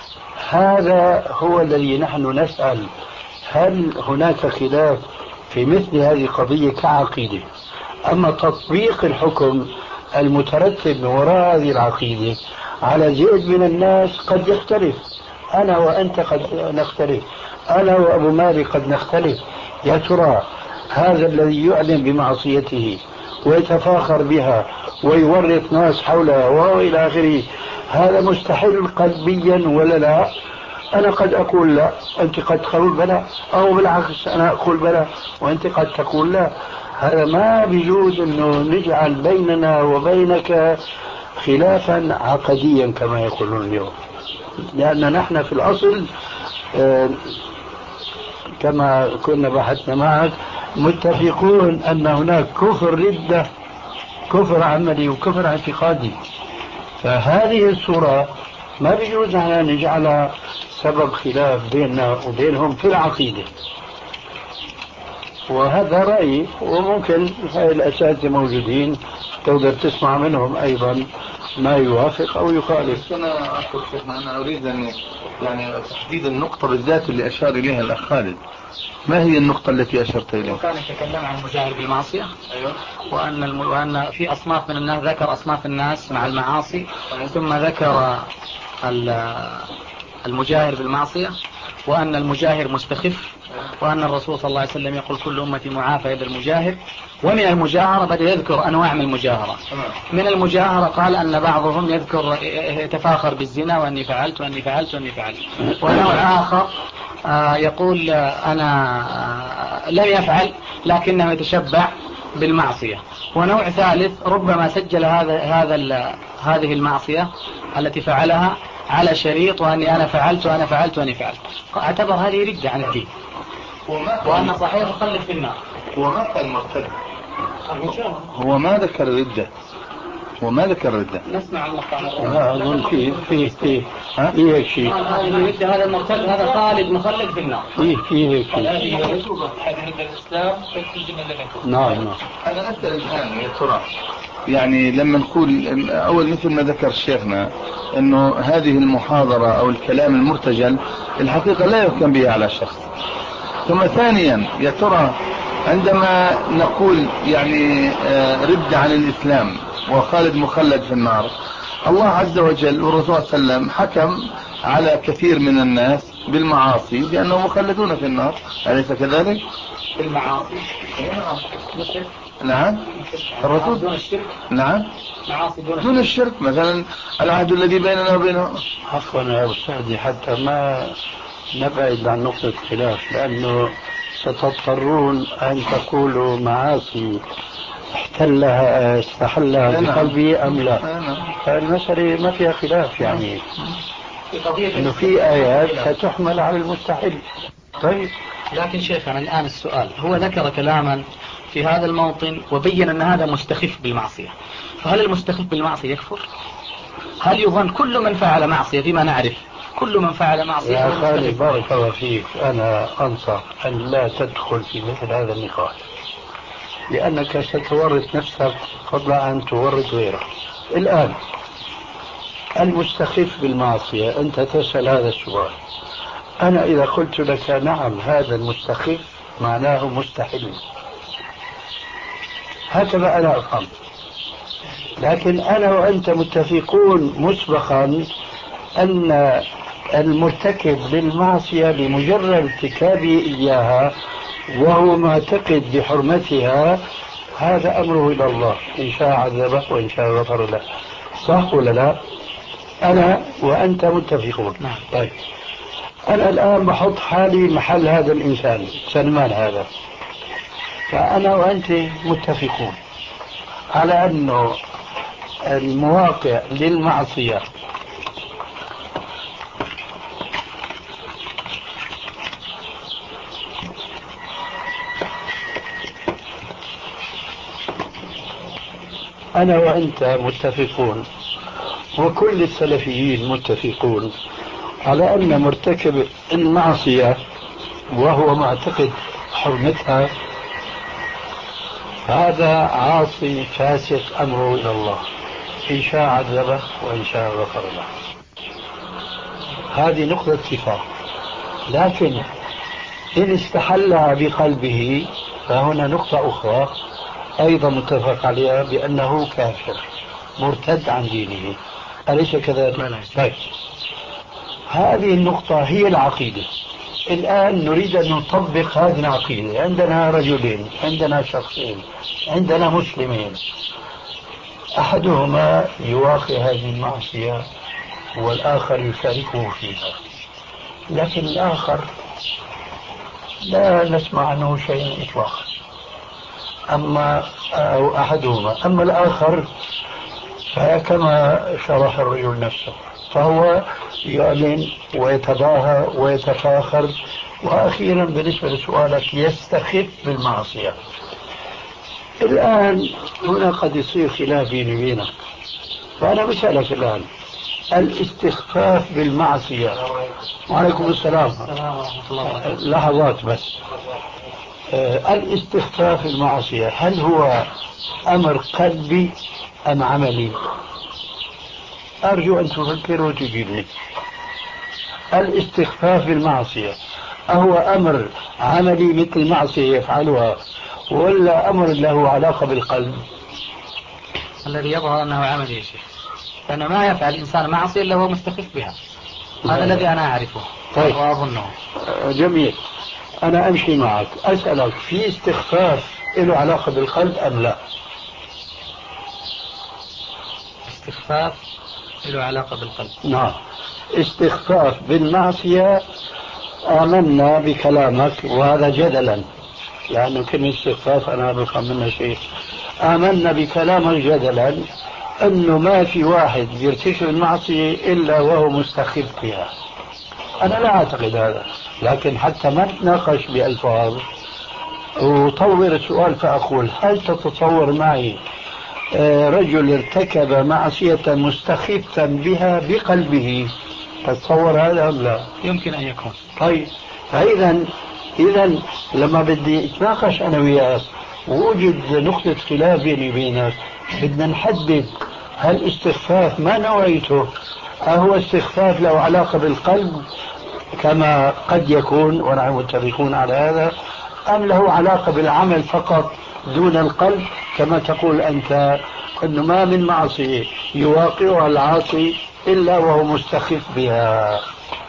هذا هو الذي نحن نسأل، هل هناك خلاف في مثل هذه القضية كعقيدة؟ أما تطبيق الحكم المترتب من وراء هذه العقيدة على زيد من الناس قد يختلف. أنا وأنت قد نختلف، أنا وأبو مالك قد نختلف. يا ترى هذا الذي يعلن بمعصيته ويتفاخر بها ويورط ناس حولها وإلى آخره، هذا مستحيل قلبيا ولا لا؟ أنا قد أقول لا، أنت قد تقول بلا، أو بالعكس أنا أقول بلا وأنت قد تقول لا. هذا ما بيجوز أنه نجعل بيننا وبينك خلافا عقديا كما يقولون اليوم، لأن نحن في الأصل آه كما كنا بحثنا معك متفقون أن هناك كفر ردة، كفر عملي وكفر اعتقادي. فهذه الصورة ما بيجوز أن نجعلها سبب خلاف بيننا وبينهم في العقيدة. وهذا رأيي، وممكن هاي الأساتذة موجودين تقدر تسمع منهم أيضا ما يوافق أو يخالف. أنا أقول أنا أريد أن يعني تحديد النقطة بالذات اللي أشار إليها الأخ خالد. ما هي النقطة التي أشرت إليها؟ وكان يتكلم عن المجاهر بالمعصية. أيوة. وأن الم... وأن في أصناف من الناس، ذكر أصناف الناس مع المعاصي، ثم ذكر المجاهر بالمعصية، وأن المجاهر مستخف، وأن الرسول صلى الله عليه وسلم يقول كل أمتي معافى إلا المجاهر. ومن المجاهرة بدأ يذكر أنواع من المجاهرة. من المجاهرة قال أن بعضهم يذكر يتفاخر بالزنا وأني فعلت وأني فعلت وأني فعلت. ونوع آخر يقول أنا لم يفعل لكنه يتشبع بالمعصية. ونوع ثالث ربما سجل هذا هذا هذه المعصية التي فعلها على شريط وأني أنا فعلت وأنا فعلت وأني فعلت. اعتبر هذه ردة عن الدين، وأن صحيح يخلد في النار. هو ما قال مرتد، هو ما ذكر ردة، هو ما ذكر ردة. نسمع المقطع. لا أظن فيه فيه فيه ها فيه هيك شيء. هذا المرتد هذا خالد مخلد في النار. فيه فيه هيك شيء. هذه رسوبة هذه الإسلام تجد من لم يكن. نعم نعم. أنا أسأل الآن يا ترى يعني لما نقول أول مثل ما ذكر شيخنا أنه هذه المحاضرة أو الكلام المرتجل الحقيقة لا يحكم به على شخص. ثم ثانيا يا ترى عندما نقول يعني رد عن الإسلام وخالد مخلد في النار، الله عز وجل والرسول صلى الله عليه وسلم حكم على كثير من الناس بالمعاصي بأنهم مخلدون في النار، أليس كذلك؟ بالمعاصي. نعم. الرسول دون الشرك. نعم. معاصي دون, دون الشرك، مثلا العهد الذي بيننا وبينهم. عفوا يا أستاذي حتى ما نبعد عن نقطة الخلاف، لأنه ستضطرون أن تقولوا معاصي استحلها استحلها بقلبي أم لا؟ فالمسألة ما فيها خلاف يعني، إنه في آيات ستحمل على المستحل. طيب لكن شيخنا الآن السؤال، هو ذكر كلاما في هذا الموطن وبين أن هذا مستخف بالمعصية، فهل المستخف بالمعصية يكفر؟ هل يظن كل من فعل معصية فيما نعرف كل من فعل معصية؟ يا خالد بارك الله فيك، أنا أنصح أن لا تدخل في مثل هذا النقاش، لأنك ستورط نفسك قبل أن تورط غيرك. الآن المستخف بالمعصية، أنت تسأل هذا السؤال، أنا إذا قلت لك نعم هذا المستخف معناه مستحيل، هكذا أنا أفهم. لكن أنا وأنت متفقون مسبقا أن المرتكب للمعصية بمجرد ارتكابه إياها وهو معتقد بحرمتها هذا أمره إلى الله، إن شاء عذبه وإن شاء غفر له. صح ولا لا؟ أنا وأنت متفقون. طيب أنا الآن بحط حالي محل هذا الإنسان سلمان هذا، فأنا وأنت متفقون على أنه المواقع للمعصية أنا وأنت متفقون وكل السلفيين متفقون على أن مرتكب المعصية وهو معتقد حرمتها هذا عاصي فاسق أمره إلى الله، إن شاء عذبه وإن شاء غفر له. هذه نقطة اتفاق. لكن إن استحلها بقلبه فهنا نقطة أخرى أيضا متفق عليها بأنه كافر مرتد عن دينه، أليس كذلك؟ طيب هذه النقطة هي العقيدة. الآن نريد أن نطبق هذه العقيدة. عندنا رجلين، عندنا شخصين، عندنا مسلمين، أحدهما يواقع هذه المعصية والآخر يشاركه فيها، لكن الآخر لا نسمع عنه شيء إطلاقا. أما أو أحدهما، أما الآخر فكما شرح الرجل نفسه فهو يعلن ويتباهى ويتفاخر، وأخيرا بالنسبة لسؤالك يستخف بالمعصية. الآن هنا قد يصير خلاف بيني وبينك، فأنا بسألك الآن الاستخفاف بالمعصية. وعليكم السلام لحظات بس. آه الاستخفاف بالمعصية هل هو أمر قلبي أم عملي؟ أرجو أن تفكر وتجيبني. الاستخفاف بالمعصية أهو أمر عملي مثل معصية يفعلها ولا أمر له علاقة بالقلب؟ الذي يظهر أنه عملي يا شيخ، لأنه ما يفعل الإنسان معصية إلا هو مستخف بها. هذا الذي أنا أعرفه. طيب وأظنه جميل. أنا أمشي معك أسألك، في استخفاف له علاقة بالقلب أم لا؟ استخفاف له علاقة بالقلب. نعم. استخفاف بالمعصية آمنا بكلامك، وهذا جدلا لأنه كلمة استخفاف أنا بفهم منها شيء. آمنا بكلامك جدلا أنه ما في واحد يرتكب المعصية إلا وهو مستخف بها. أنا لا أعتقد هذا، لكن حتى ما نتناقش بألفاظ وطور السؤال فأقول هل تتصور معي رجل ارتكب معصية مستخفا بها بقلبه؟ تتصور هذا أم لا؟ يمكن أن يكون. طيب فإذا إذا لما بدي اتناقش أنا وياك ووجد نقطة خلاف بيني وبينك بدنا نحدد هل استخفاف ما نوعيته، أهو استخفاف له علاقة بالقلب كما قد يكون ونحن متفقون على هذا، أم له علاقة بالعمل فقط دون القلب كما تقول أنت أنه ما من معصية يواقعها العاصي إلا وهو مستخف بها.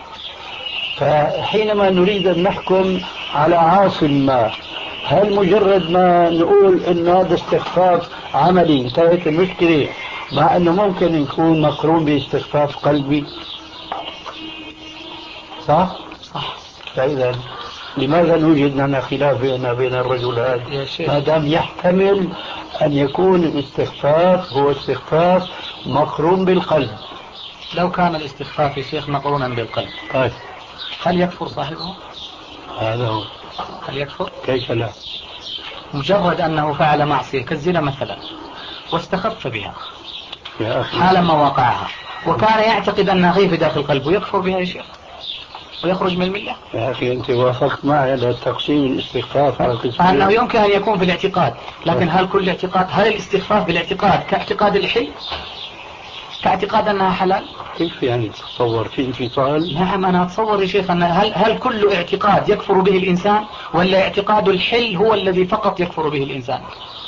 فحينما نريد أن نحكم على عاص ما، هل مجرد ما نقول أن هذا استخفاف عملي انتهت المشكلة، مع أنه ممكن يكون مقرون باستخفاف قلبي؟ صح؟ صح. فإذا لماذا نوجد لنا خلاف بيننا بين الرجلان ما دام يحتمل أن يكون الاستخفاف هو استخفاف مقرون بالقلب؟ لو كان الاستخفاف يا شيخ مقرونا بالقلب طيب هل يكفر صاحبه؟ هذا هو. هل يكفر؟ كيف لا؟ مجرد أنه فعل معصية كالزنا مثلا واستخف بها يا أخي حالما وقعها وكان يعتقد أنها غيب داخل قلبه يكفر بها يا شيخ ويخرج من الملة. يا أخي أنت وافقت معي على تقسيم الاستخفاف على قسمين. أنه يمكن أن يكون في الاعتقاد، لكن هل كل اعتقاد هل الاستخفاف بالاعتقاد كاعتقاد الحل كاعتقاد أنها حلال؟ كيف يعني تتصور في انفصال؟ نعم أنا أتصور يا شيخ أن هل, هل كل اعتقاد يكفر به الإنسان ولا اعتقاد الحل هو الذي فقط يكفر به الإنسان؟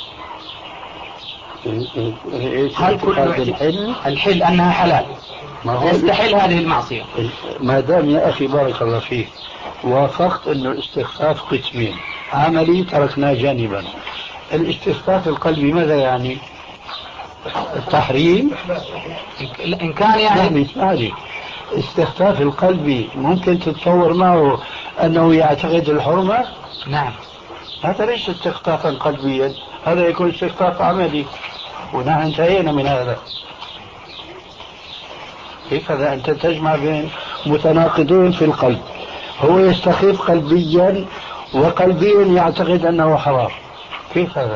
هل كل الحل الحل أنها حلال يستحل هذه المعصية؟ ما دام يا أخي بارك الله فيك وافقت أنه الاستخفاف قسمين، عملي تركناه جانبا، الاستخفاف القلبي ماذا يعني؟ التحريم؟ إن كان يعني اسمعني، استخفاف القلبي ممكن تتصور معه أنه يعتقد الحرمة؟ نعم. هذا ليس استخفافا قلبيا، هذا يكون استخفاف عملي، ونحن انتهينا من هذا. كيف هذا؟ أنت تجمع بين متناقضين في القلب، هو يستخف قلبيا وقلبيا يعتقد أنه حرام، كيف هذا؟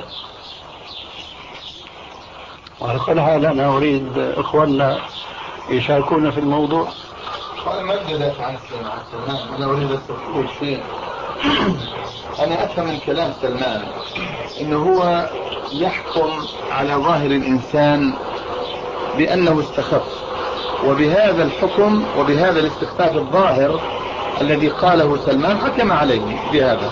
وعلى كل حال أنا أريد إخواننا يشاركونا في الموضوع. أنا ما أقدر أدافع عن سلمان، أنا أريد أن أقول شيء. أنا أفهم من كلام سلمان إنه هو يحكم على ظاهر الإنسان بأنه استخف، وبهذا الحكم وبهذا الاستخفاف الظاهر الذي قاله سلمان حكم عليه بهذا.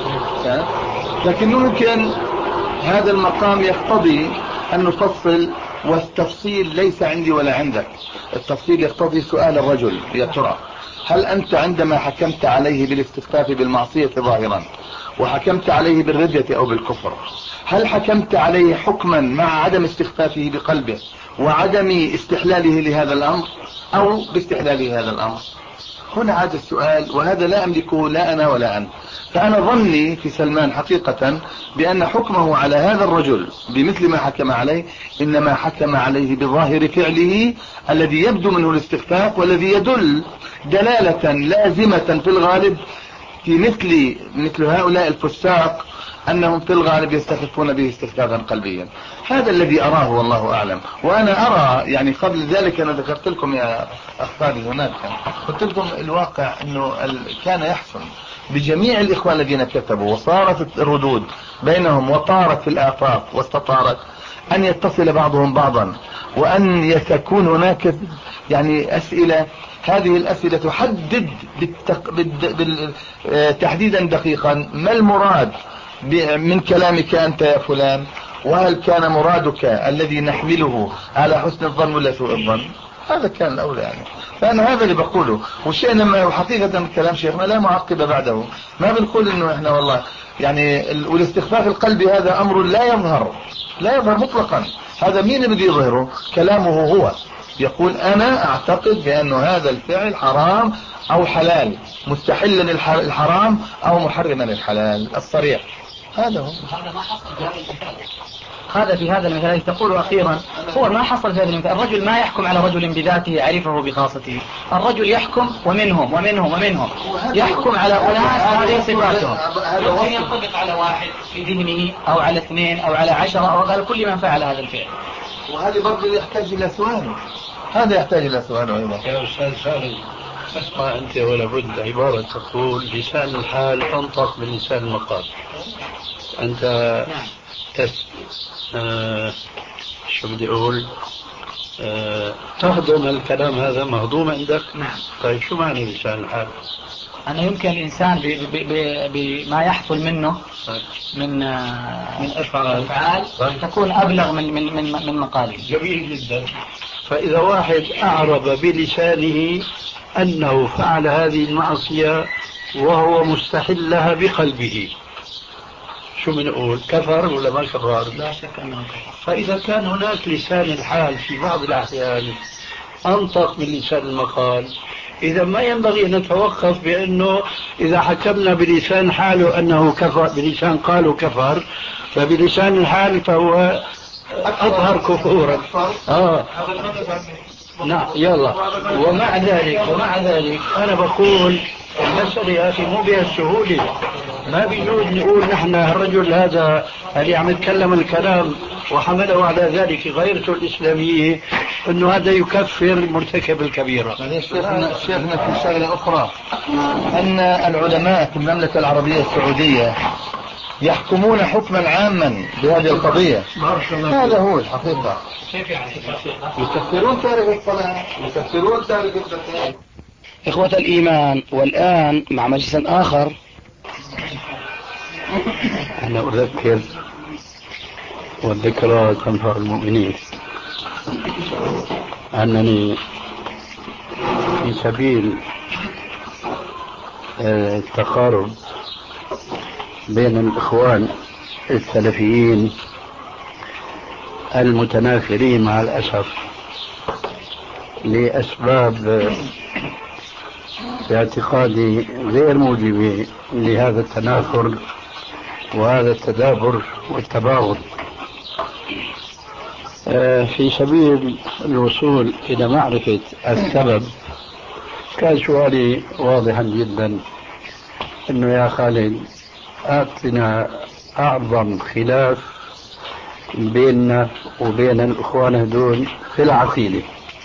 لكن ممكن هذا المقام يقتضي أن نفصل، والتفصيل ليس عندي ولا عندك. التفصيل يقتضي سؤال الرجل: يا ترى هل أنت عندما حكمت عليه بالاستخفاف بالمعصية ظاهرا وحكمت عليه بالردة أو بالكفر، هل حكمت عليه حكما مع عدم استخفافه بقلبه وعدم استحلاله لهذا الأمر أو باستحلاله هذا الأمر؟ هنا عاد السؤال، وهذا لا أملكه لا أنا ولا أنت. فأنا ظني في سلمان حقيقة بأن حكمه على هذا الرجل بمثل ما حكم عليه إنما حكم عليه بظاهر فعله الذي يبدو منه الاستخفاف، والذي يدل دلالة لازمة في الغالب في مثل مثل هؤلاء الفساق أنهم في الغالب يستخفون به استخفافا قلبيا. هذا الذي أراه والله أعلم. وأنا أرى يعني قبل ذلك أنا ذكرت لكم يا أخواني هناك، قلت لكم الواقع أنه كان يحصل بجميع الإخوان الذين كتبوا وصارت الردود بينهم وطارت في الآفاق واستطارت أن يتصل بعضهم بعضا، وأن يكون هناك يعني أسئلة، هذه الأسئلة تحدد بالتق... بال... تحديدا دقيقا ما المراد من كلامك أنت يا فلان، وهل كان مرادك الذي نحمله على حسن الظن ولا سوء الظن؟ هذا كان الأولى يعني. فأنا هذا اللي بقوله، والشيء لما حقيقة كلام شيخنا لا معقب بعده، ما بنقول إنه إحنا والله يعني. والاستخفاف القلبي هذا أمر لا يظهر لا يظهر مطلقا. هذا مين اللي بده يظهره؟ كلامه هو يقول أنا أعتقد بأن هذا الفعل حرام أو حلال، مستحلا الحرام أو محرما الحلال الصريح. هذا هو. هذا ما حصل في هذا المثال. هذا في هذا المثال تقول أخيرا هو ما حصل في هذا المثال. الرجل ما يحكم على رجل بذاته يعرفه بخاصته، الرجل يحكم ومنهم ومنهم ومنهم يحكم على أناس هذه صفاتهم، يمكن ينطبق على واحد في ذهنه أو على اثنين أو على عشرة أو على كل من فعل هذا الفعل. وهذا برضه يحتاج إلى سؤال، هذا يحتاج إلى سؤال أيضا. يا أستاذ سالم، اسمع أنت ولا بد عبارة تقول لسان الحال أنطق من لسان المقال. أنت نعم. تس آه شو بدي أقول آه تهضم الكلام هذا مهضوم عندك؟ نعم. طيب شو معنى لسان الحال؟ أنه يمكن الإنسان بما يحصل منه من من أفعال تكون أبلغ من من من من مقاله. جميل جدا. فإذا واحد أعرب بلسانه أنه فعل هذه المعصية وهو مستحل لها بقلبه، شو بنقول؟ كفر ولا ما كفر؟ لا شك أنه كفر. فإذا كان هناك لسان الحال في بعض الأحيان أنطق من لسان المقال، إذا ما ينبغي أن نتوقف بأنه إذا حكمنا بلسان حاله أنه كفر، بلسان قالوا كفر، فبلسان الحال فهو أظهر كفورا. آه. نعم يلا. ومع ذلك ومع ذلك أنا بقول المسألة يا أخي مو بهالسهولة. ما بيجوز نقول نحن الرجل هذا اللي عم يتكلم الكلام وحمله على ذلك غيرته الإسلامية أنه هذا يكفر مرتكب الكبيرة. شيخنا شيخنا في شغلة أخرى، أن العلماء في المملكة العربية السعودية يحكمون حكما عاما بهذه القضية. هذا هو الحقيقة. كيف يعني؟ يكفرون تارك الصلاة، يكفرون تارك الزكاة. إخوة الإيمان، والآن مع مجلس آخر. أنا أذكر والذكرى تنفع المؤمنين أنني في سبيل التقارب بين الإخوان السلفيين المتنافرين مع الأسف لأسباب باعتقادي غير موجبة لهذا التنافر وهذا التدابر والتباغض، في سبيل الوصول إلى معرفة السبب، كان سؤالي واضحا جدا إنه يا خالد أعطنا أعظم خلاف بيننا وبين الإخوان هذول في العقيدة.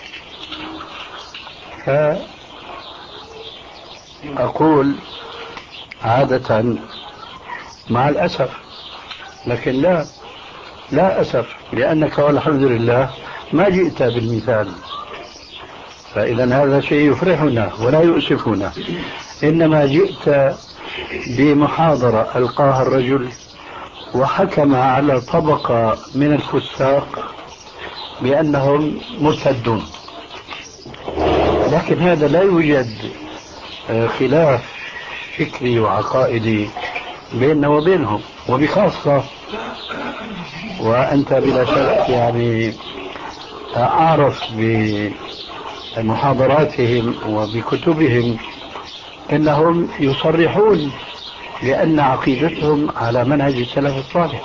فأقول عادة مع الأسف، لكن لا لا أسف، لأنك والحمد لله ما جئت بالمثال، فإذا هذا شيء يفرحنا ولا يؤسفنا، إنما جئت بمحاضرة ألقاها الرجل وحكم على طبقة من الفساق بأنهم مرتدون، لكن هذا لا يوجد خلاف فكري وعقائدي بيننا وبينهم، وبخاصة وأنت بلا شك يعني أعرف بمحاضراتهم وبكتبهم أنهم يصرحون بأن عقيدتهم على منهج السلف الصالح،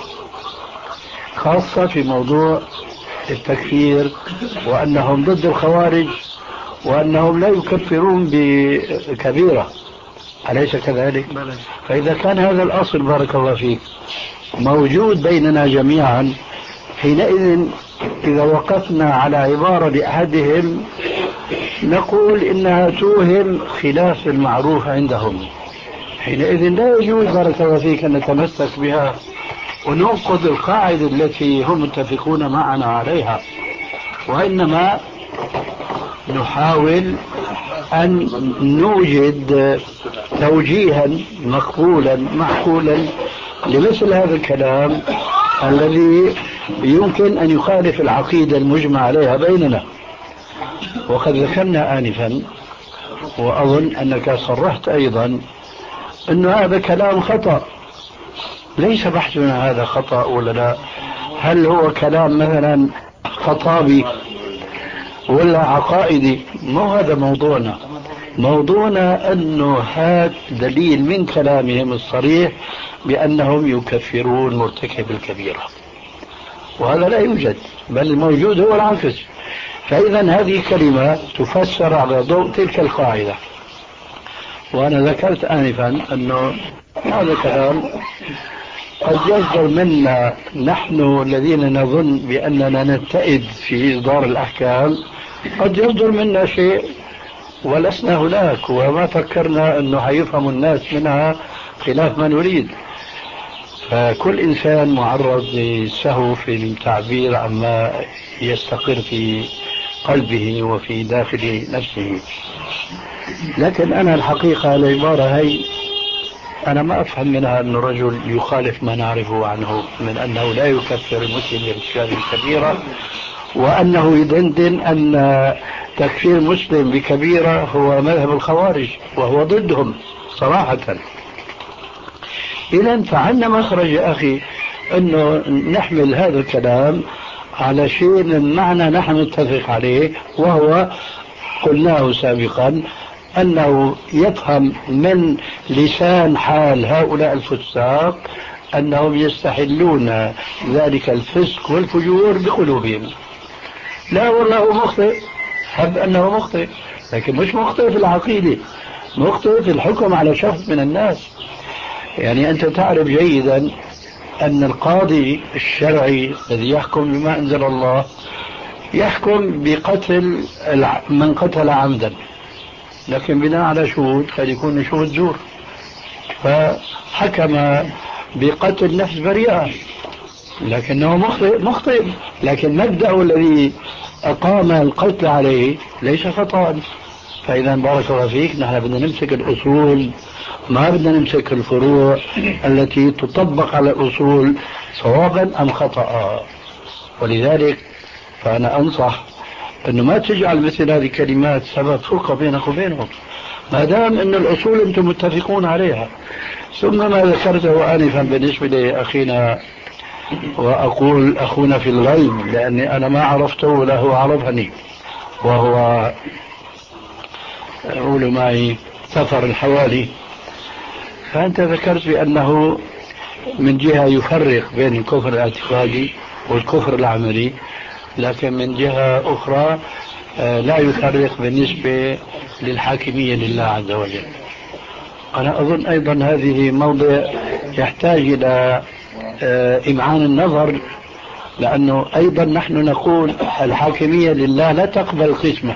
خاصة في موضوع التكفير، وأنهم ضد الخوارج، وأنهم لا يكفرون بكبيرة، أليس كذلك؟ فإذا كان هذا الأصل بارك الله فيك موجود بيننا جميعا، حينئذ إذا وقفنا على عبارة لأحدهم نقول إنها توهم خلاف المعروف عندهم، حينئذ لا يجوز بارك الله فيك أن نتمسك بها وننقض القاعدة التي هم متفقون معنا عليها، وإنما نحاول أن نوجد توجيها مقبولا معقولا لمثل هذا الكلام الذي يمكن أن يخالف العقيدة المجمع عليها بيننا. وقد ذكرنا آنفا وأظن أنك صرحت أيضا أن هذا كلام خطأ، ليس بحثنا هذا خطأ ولا لا، هل هو كلام مثلا خطابي ولا عقائدي؟ مو هذا موضوعنا. موضوعنا أنه هذا دليل من كلامهم الصريح بأنهم يكفرون مرتكب الكبيرة، وهذا لا يوجد، بل الموجود هو العكس. فإذا هذه كلمة تفسر على ضوء تلك القاعدة. وأنا ذكرت آنفا أنه هذا كلام قد يصدر منا نحن الذين نظن بأننا نتئد في إصدار الأحكام، قد يصدر منا شيء ولسنا هناك وما فكرنا أنه حيفهم الناس منها خلاف ما نريد. فكل إنسان معرض للسهو في التعبير عما يستقر في قلبه وفي داخل نفسه. لكن أنا الحقيقة العبارة هي أنا ما أفهم منها أن الرجل يخالف ما نعرفه عنه من أنه لا يكفر المسلم بارتكاب الكبيرة، وأنه يدندن أن تكفير مسلم بكبيرة هو مذهب الخوارج وهو ضدهم صراحة. إذا فعلنا مخرج يا أخي أنه نحمل هذا الكلام على شيء من معنى نحن نتفق عليه، وهو قلناه سابقا أنه يفهم من لسان حال هؤلاء الفساق أنهم يستحلون ذلك الفسق والفجور بقلوبهم. لا والله مخطئ، حب أنه مخطئ، لكن مش مخطئ في العقيدة، مخطئ في الحكم على شخص من الناس. يعني أنت تعرف جيدا أن القاضي الشرعي الذي يحكم بما أنزل الله يحكم بقتل من قتل عمدا، لكن بناء على شهود قد يكون شهود زور، فحكم بقتل نفس بريئة، لكنه مخطئ مخطئ لكن مبدأه الذي أقام القتل عليه ليس خطأ. فإذا بارك الله فيك، نحن بدنا نمسك الأصول، ما بدنا نمسك الفروع التي تطبق على الأصول صوابا أم خطأ. ولذلك فأنا أنصح أنه ما تجعل مثل هذه الكلمات سبب فرقة بينك وبينهم، ما دام أن الأصول أنتم متفقون عليها. ثم ما ذكرته آنفا بالنسبة لأخينا، وأقول أخونا في الغيب لأني أنا ما عرفته ولا هو عرفني، وهو أقول معي سفر الحوالي. فأنت ذكرت بأنه من جهة يفرق بين الكفر الاعتقادي والكفر العملي، لكن من جهة أخرى لا يفرق بالنسبة للحاكمية لله عز وجل. أنا أظن أيضا هذه موضع يحتاج إلى إمعان النظر، لأنه أيضا نحن نقول الحاكمية لله لا تقبل القسمة،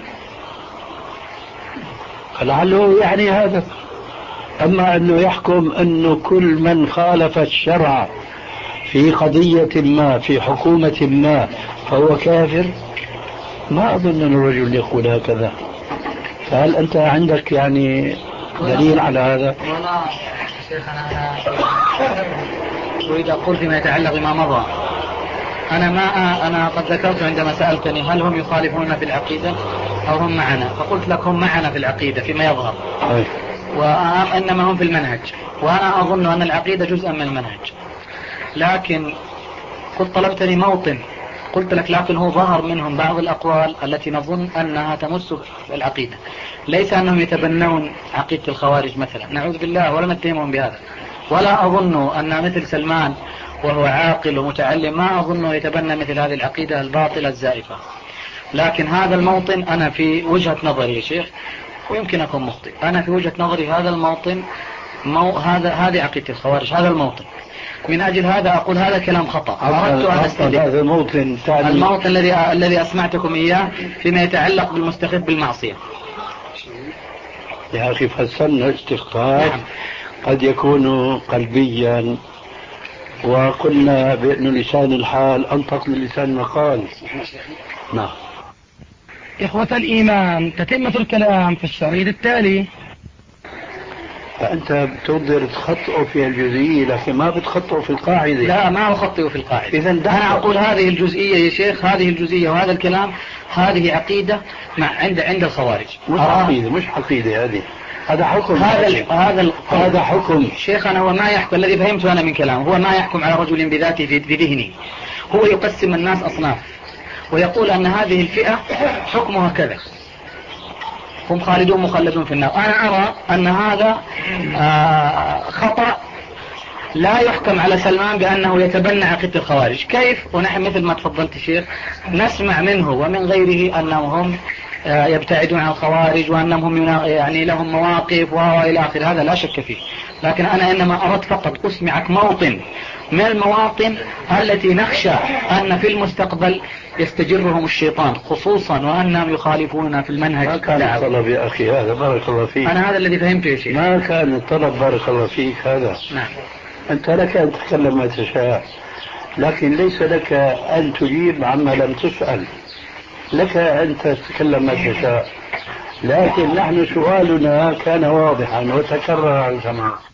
فلعله يعني هذا. أما أنه يحكم أنه كل من خالف الشرع في قضية ما في حكومة ما فهو كافر، ما أظن أن الرجل يقول هكذا. فهل أنت عندك يعني دليل على هذا؟ والله شيخ أنا أريد أقول فيما يتعلق بما مضى. أنا ما أنا قد ذكرت عندما سألتني هل هم يخالفوننا في العقيدة أو هم معنا، فقلت لك هم معنا في العقيدة فيما يظهر، وإنما هم في المنهج، وأنا أظن أن العقيدة جزءا من المنهج. لكن قلت طلبتني موطن، قلت لك لكن هو ظهر منهم بعض الأقوال التي نظن أنها تمس العقيدة، ليس أنهم يتبنون عقيدة الخوارج مثلا، نعوذ بالله ولا نتهمهم بهذا، ولا أظن أن مثل سلمان وهو عاقل ومتعلم ما أظنه يتبنى مثل هذه العقيدة الباطلة الزائفة. لكن هذا الموطن أنا في وجهة نظري يا شيخ، ويمكن أكون مخطئ، أنا في وجهة نظري هذا الموطن مو هذا هذه عقيدة الخوارج، هذا الموطن. من أجل هذا أقول هذا كلام خطأ. أردت أن أستدل هذا الموطن الموطن الذي الذي أسمعتكم إياه فيما يتعلق بالمستخف بالمعصية. يا أخي فسرنا استخفاف نعم. قد يكون قلبيا، وقلنا بأن لسان الحال أنطق من لسان المقال. نعم. إخوة الإيمان، تتمة الكلام في الشريط التالي. فأنت بتقدر تخطئه في الجزئية لكن ما بتخطئه في القاعدة. لا ما أخطئه في القاعدة. إذا أنا أقول هذه الجزئية يا شيخ، هذه الجزئية وهذا الكلام هذه عقيدة مع عند عند الخوارج. مش آه. عقيدة مش عقيدة هذه، هذا حكم. هذا ال هذا ال هذا حكم. شيخنا هو ما يحكم، الذي فهمته أنا من كلامه هو ما يحكم على رجل بذاته في ذهنه، هو يقسم الناس أصناف ويقول أن هذه الفئة حكمها كذا، هم خالدون مخلدون في النار. أنا أرى أن هذا آه خطأ، لا يحكم على سلمان بأنه يتبنى عقيدة الخوارج. كيف؟ ونحن مثل ما تفضلت شيخ نسمع منه ومن غيره أنهم هم آه يبتعدون عن الخوارج وأنهم يعني لهم مواقف وإلى آخر، هذا لا شك فيه. لكن أنا إنما أردت فقط أسمعك موطن من المواطن التي نخشى أن في المستقبل يستجرهم الشيطان، خصوصا وأنهم يخالفوننا في المنهج. ما كان الطلب يا أخي هذا، بارك الله فيك. أنا هذا الذي فهمته يا شيخ. ما كان الطلب بارك الله فيك هذا. نعم. أنت لك أن تتكلم ما تشاء، لكن ليس لك أن تجيب عما لم تسأل. لك أن تتكلم ما تشاء، لكن نحن سؤالنا كان واضحا وتكرر عن زمان.